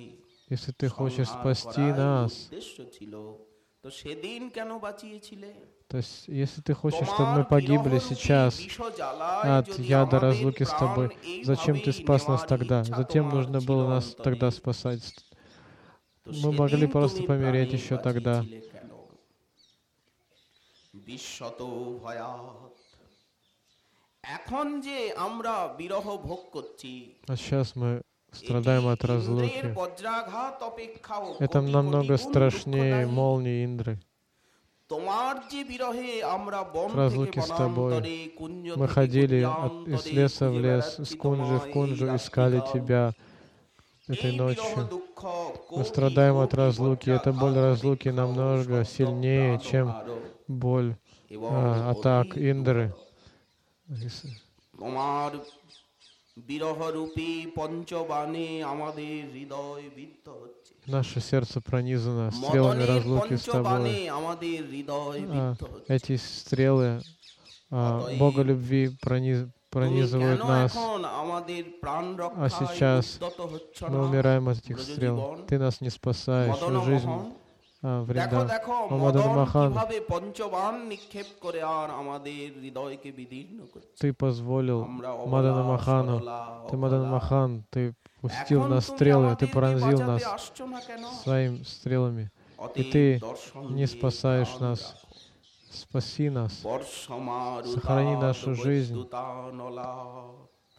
Если ты хочешь সংহার спасти করাই нас, উদ্দেশ্য ছিল, তো সেদিন কেন বাঁচিয়েছিলে? то есть если ты хочешь, чтобы তোমার мы পогибли বিরহরূপী сейчас বিষ জ্বালায় от যদি яда আমাদের разлуки с প্রাণ тобой, зачем ты এইভাবেই спас нас নেওয়ার тогда? ইচ্ছা Затем তোমার нужно ছিল было нас অন্তরে, тогда спасать. তো Мы могли সেদিন просто তুমি помереть প্রাণে еще тогда. বাঁচিয়েছিলে কেন? বিশ্বত ভয়াৎ। এখন যে আমরা বিরহ ভোগ করছি, А сейчас мы страдаем от ইন্দ্রের разлуки. বজ্রাঘাত অপেক্ষাও Это কোটি намного কোটি গুণ страшнее দুঃখদায়ী। молнии Индры. তোমার যে বিরহে আমরা বন থেকে разлуки с тобой. বনান্তরে, কুঞ্জ Мы থেকে ходили из কুঞ্জান্তরে леса в খুঁজে лес, বেড়াচ্ছি с кунжи в তোমায় এই кунжу, искали রাত্রিকাল। тебя этой এই বিরহ ночью. দুঃখ Мы কোটি страдаем от কোটি разлуки. Эта боль বজ্রাঘাত разлуки অপেক্ষাও намного সদ্য сильнее, чем প্রাণহারও боль এবং атак অধিক Индры. দুঃখদ। তোমার বিরহরূপী পঞ্চবাণে আমাদের হৃদয় বিদ্ধ হচ্ছে, Наше сердце пронизано стрелами মদনের разлуки с পঞ্চবাণে тобой. আমাদের হৃদয় А, বিদ্ধ হচ্ছে। Эти стрелы Бога любви তুমি пронизывают কেন нас. এখন আমাদের প্রাণ А রক্ষায় сейчас উদ্যত হচ্ছ мы না? умираем от этих ব্রজজীবন, стрел. Ты нас не спасаешь. মদন Жизнь মোহন, দেখো вреда. দেখো О, Мадан মদন Махан, কিভাবে পঞ্চবাণ নিক্ষেপ করে আর আমাদের হৃদয়কে বিদীর্ণ করছে। ты позволил আমরা Мадана অবলা, Махану, সরলা, ты Мадан অবলা। Махан, ты пустил এখন нас তুমি стрелы, ты আমাদেরকে пронзил বাঁচাতে нас আসছো না কেন? своими стрелами. И অতএব ты দর্শন не দিয়ে спасаешь প্রাণ нас. রাখো। Спаси нас. বর্ষমারুতাৎ Сохрани нашу жизнь. বৈদ্যুতানলাৎ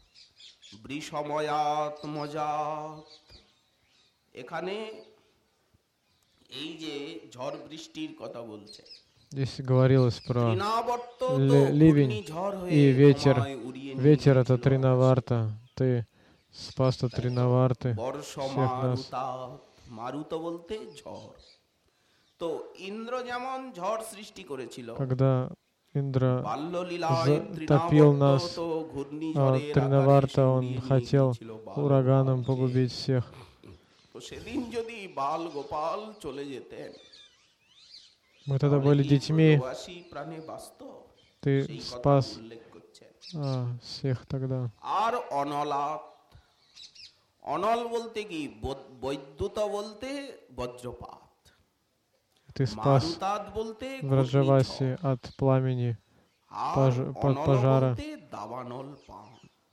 বৃষময়াত্মজাৎ। এখানে এই যে ঝড় বৃষ্টির কথা বলছে, Здесь говорилось про তৃণাবর্ত তো ливень ঘূর্ণিঝড় হয়ে и ветер. তোমায় উড়িয়ে নিয়ে Ветер — это গিয়েছিল। Тринаварта. Ты спас от Тринаварты. বর্ষমারুতাৎ, মারুত বলতে ঝড়। তো ইন্দ্র যেমন ঝড় সৃষ্টি করেছিল, Когда Индра বাল্যলীলায় затопил তৃণাবর্ত нас, তো ঘূর্ণিঝড়ের আকারে Тринаварта, এসে он উড়িয়ে নিয়ে хотел গিয়েছিল ураганом বাল погубить всех. তো সেদিন যদি বাল গোপাল চলে যেতেন, Мы тогда তাহলে были কি детьми, ব্রজবাসী প্রাণে বাঁচত? ты সেই কথা спас উল্লেখ করছেন। всех тогда. আর অনলাৎ, অনল বলতে কি? বৈদ্যুত বলতে বজ্রপাত, Ты спас মারুতাৎ বলতে Враджаваси от пламени, আর অনল пожара. বলতে দাবানল পান।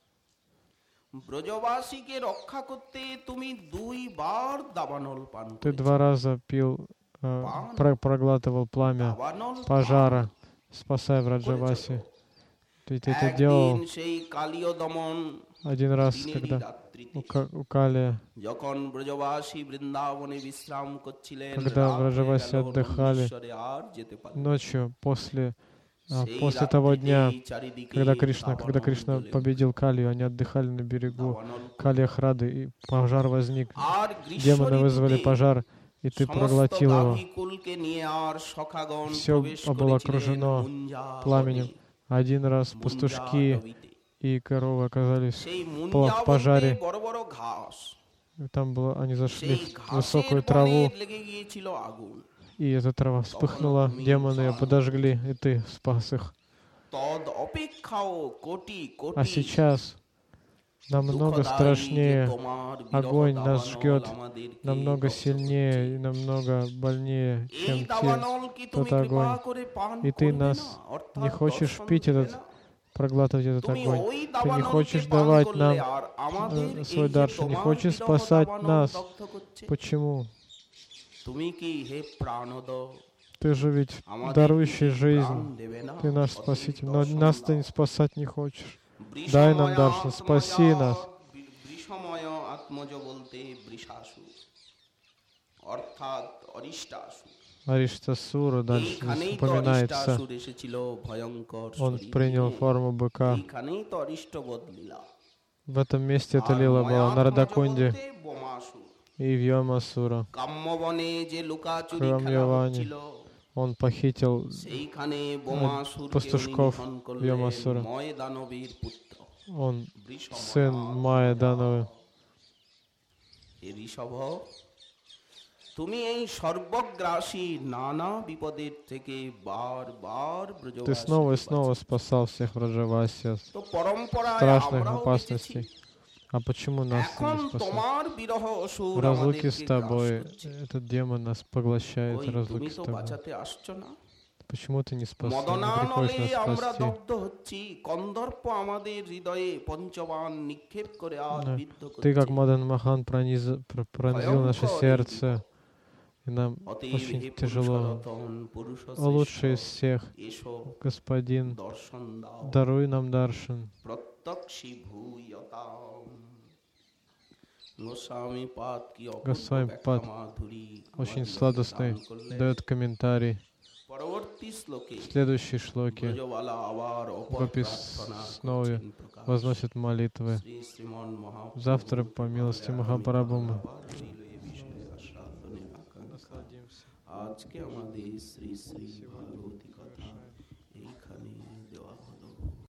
ব্রজবাসীকে রক্ষা করতে তুমি 2 বার দাবানল পান Ты করেছো। 2 раза пил, проглатывал пламя দাবানল пожара, спасая Враджаваси. Ты это একদিন делал সেই কালীয় দমন 1 раз, দিনেরই когда রাত্রিতে, у Калия, যখন ব্রজবাসী বৃন্দাবনে বিশ্রাম করছিলেন, Когда রাত হয়ে ব্রজবাসী গেল, отдыхали, নন্দীশ্বরে আর যেতে পারলেন না। ночью সেই после того дня, রাত্রিতেই চারিদিকে когда Кришна দাবানল জ্বলে победил Калию, они отдыхали на берегу দাবানল Калиахрады, и пожар возник. আর গ্রীষ্ম Демоны вызвали ঋতুতে pожар, и ты সমস্ত проглотил его. গাভীকুলকে নিয়ে আর সখাগণ Всё প্রবেশ было করেছিলেন окружено মুঞ্জা пламенем. বনে, 1 раз মুঞ্জা пастушки ডবিতে। и коровы оказались সেই в মুঞ্জা বলতে пожаре. বড় বড় ঘাস, Там они зашли সেই в ঘাসের высокую বনে траву, লেগে গিয়েছিল আগুন। и эта трава вспыхнула, демоны ее подожгли, и ты спас их. তদ অপেক্ষাও কোটি А কোটি сейчас намного দুঃখদায়ী যে страшнее, তোমার огонь বিরহ нас দাবানল жгет, আমাদেরকে намного দগ্ধ сильнее করছে। и намного больнее, এই чем দাবানল কি তুমি тот কৃপা огонь. করে পান И ты করবে нас না? অর্থাৎ не хочешь দর্শন пить দেবে этот, না? проглатывать этот তুমি огонь. ওই Ты не দাবানলকে хочешь পান давать করলে нам আর আমাদের свой এই যে даршан, не তোমার хочешь বিরহ спасать দাবানল нас. দগ্ধ করছে। Почему? তুমি কি হে প্রাণদ Ты же ведь আমাদের дарующий কি প্রাণ жизнь. দেবে না? Ты наш অতএব спаситель, но দর্শন нас ты দাও। не спасать не хочешь. Дай нам даршан, спаси нас. বৃষময় আত্মজ বলতে বৃষাসু, অর্থাৎ অরিষ্টাসু। Ариштасура дальше здесь এইখানেই তো упоминается. অরিষ্টাসুর এসেছিল ভয়ঙ্কর Он শরীর принял নিয়ে। форму быка. এইখানেই তো অরিষ্টবধ লীলা। В этом месте эта আর лила была ময়াত্মজ Нарадакунде বলতে বোমাসুর। и Вьямасура. কাম্যবনে যে লুকাচুরি খেলা Камьявани. হচ্ছিল, Он похитил সেইখানে বোমাসুরকে пастушков নিধন করলেন Вьямасура. ময় দানবীর পুত্র Он বৃষময়া। сын Майя Дановы. হে ঋষভ, তুমি এই সর্বগ্রাসী নানা বিপদের থেকে বারবার Ты ব্রজবাসীকে снова и снова বাঁচিয়েছ। спасал всех Враджаваси от তো পরম্পরায় страшных আমরাও বেঁচেছি। опасностей. А почему нас ты এখন не спасаешь? তোমার বিরহ В অসুর разлуке с আমাদেরকে গ্রাস тобой করছে। этот демон нас поглощает, ওই в তুমি разлуке с তো тобой. বাঁচাতে আসছো না। Почему ты не মদনা приходишь নলে нас আমরা спасти? দগ্ধ হচ্ছি, কন্দর্প আমাদের হৃদয়ে পঞ্চবান নিক্ষেপ করে আজ Да. বিদ্ধ Ты, как করছে। Мадан Махан, пронзил наше ভয়ঙ্কর এই сердце, বিপদ। и нам অতএব очень হে тяжело. পুরুষরতন О лучший из всех, এসো Господин, দর্শন দাও даруй нам даршан. প্রত্যক্ষী ভূয়তাম। গোস্বামী পাদ কি অপূর্ব Госвами ব্যাখ্যা Пад মাধুরী очень আমাদিগকে сладостный, দান করলেন। дает комментарий. পরবর্তী শ্লোকে В следующей шлоке ব্রজবালা আবার অপর Гопи প্রার্থনা снова করছেন প্রকাশ। возносят молитвы. শ্রী শ্রীমন мহাপ্রভু Завтра, по милости Махапрабху, мы আবার রইল এ বিষয়ে আস্বাদনের আকাঙ্ক্ষা। আজকে আমাদের শ্রী শ্রী ভাগবতী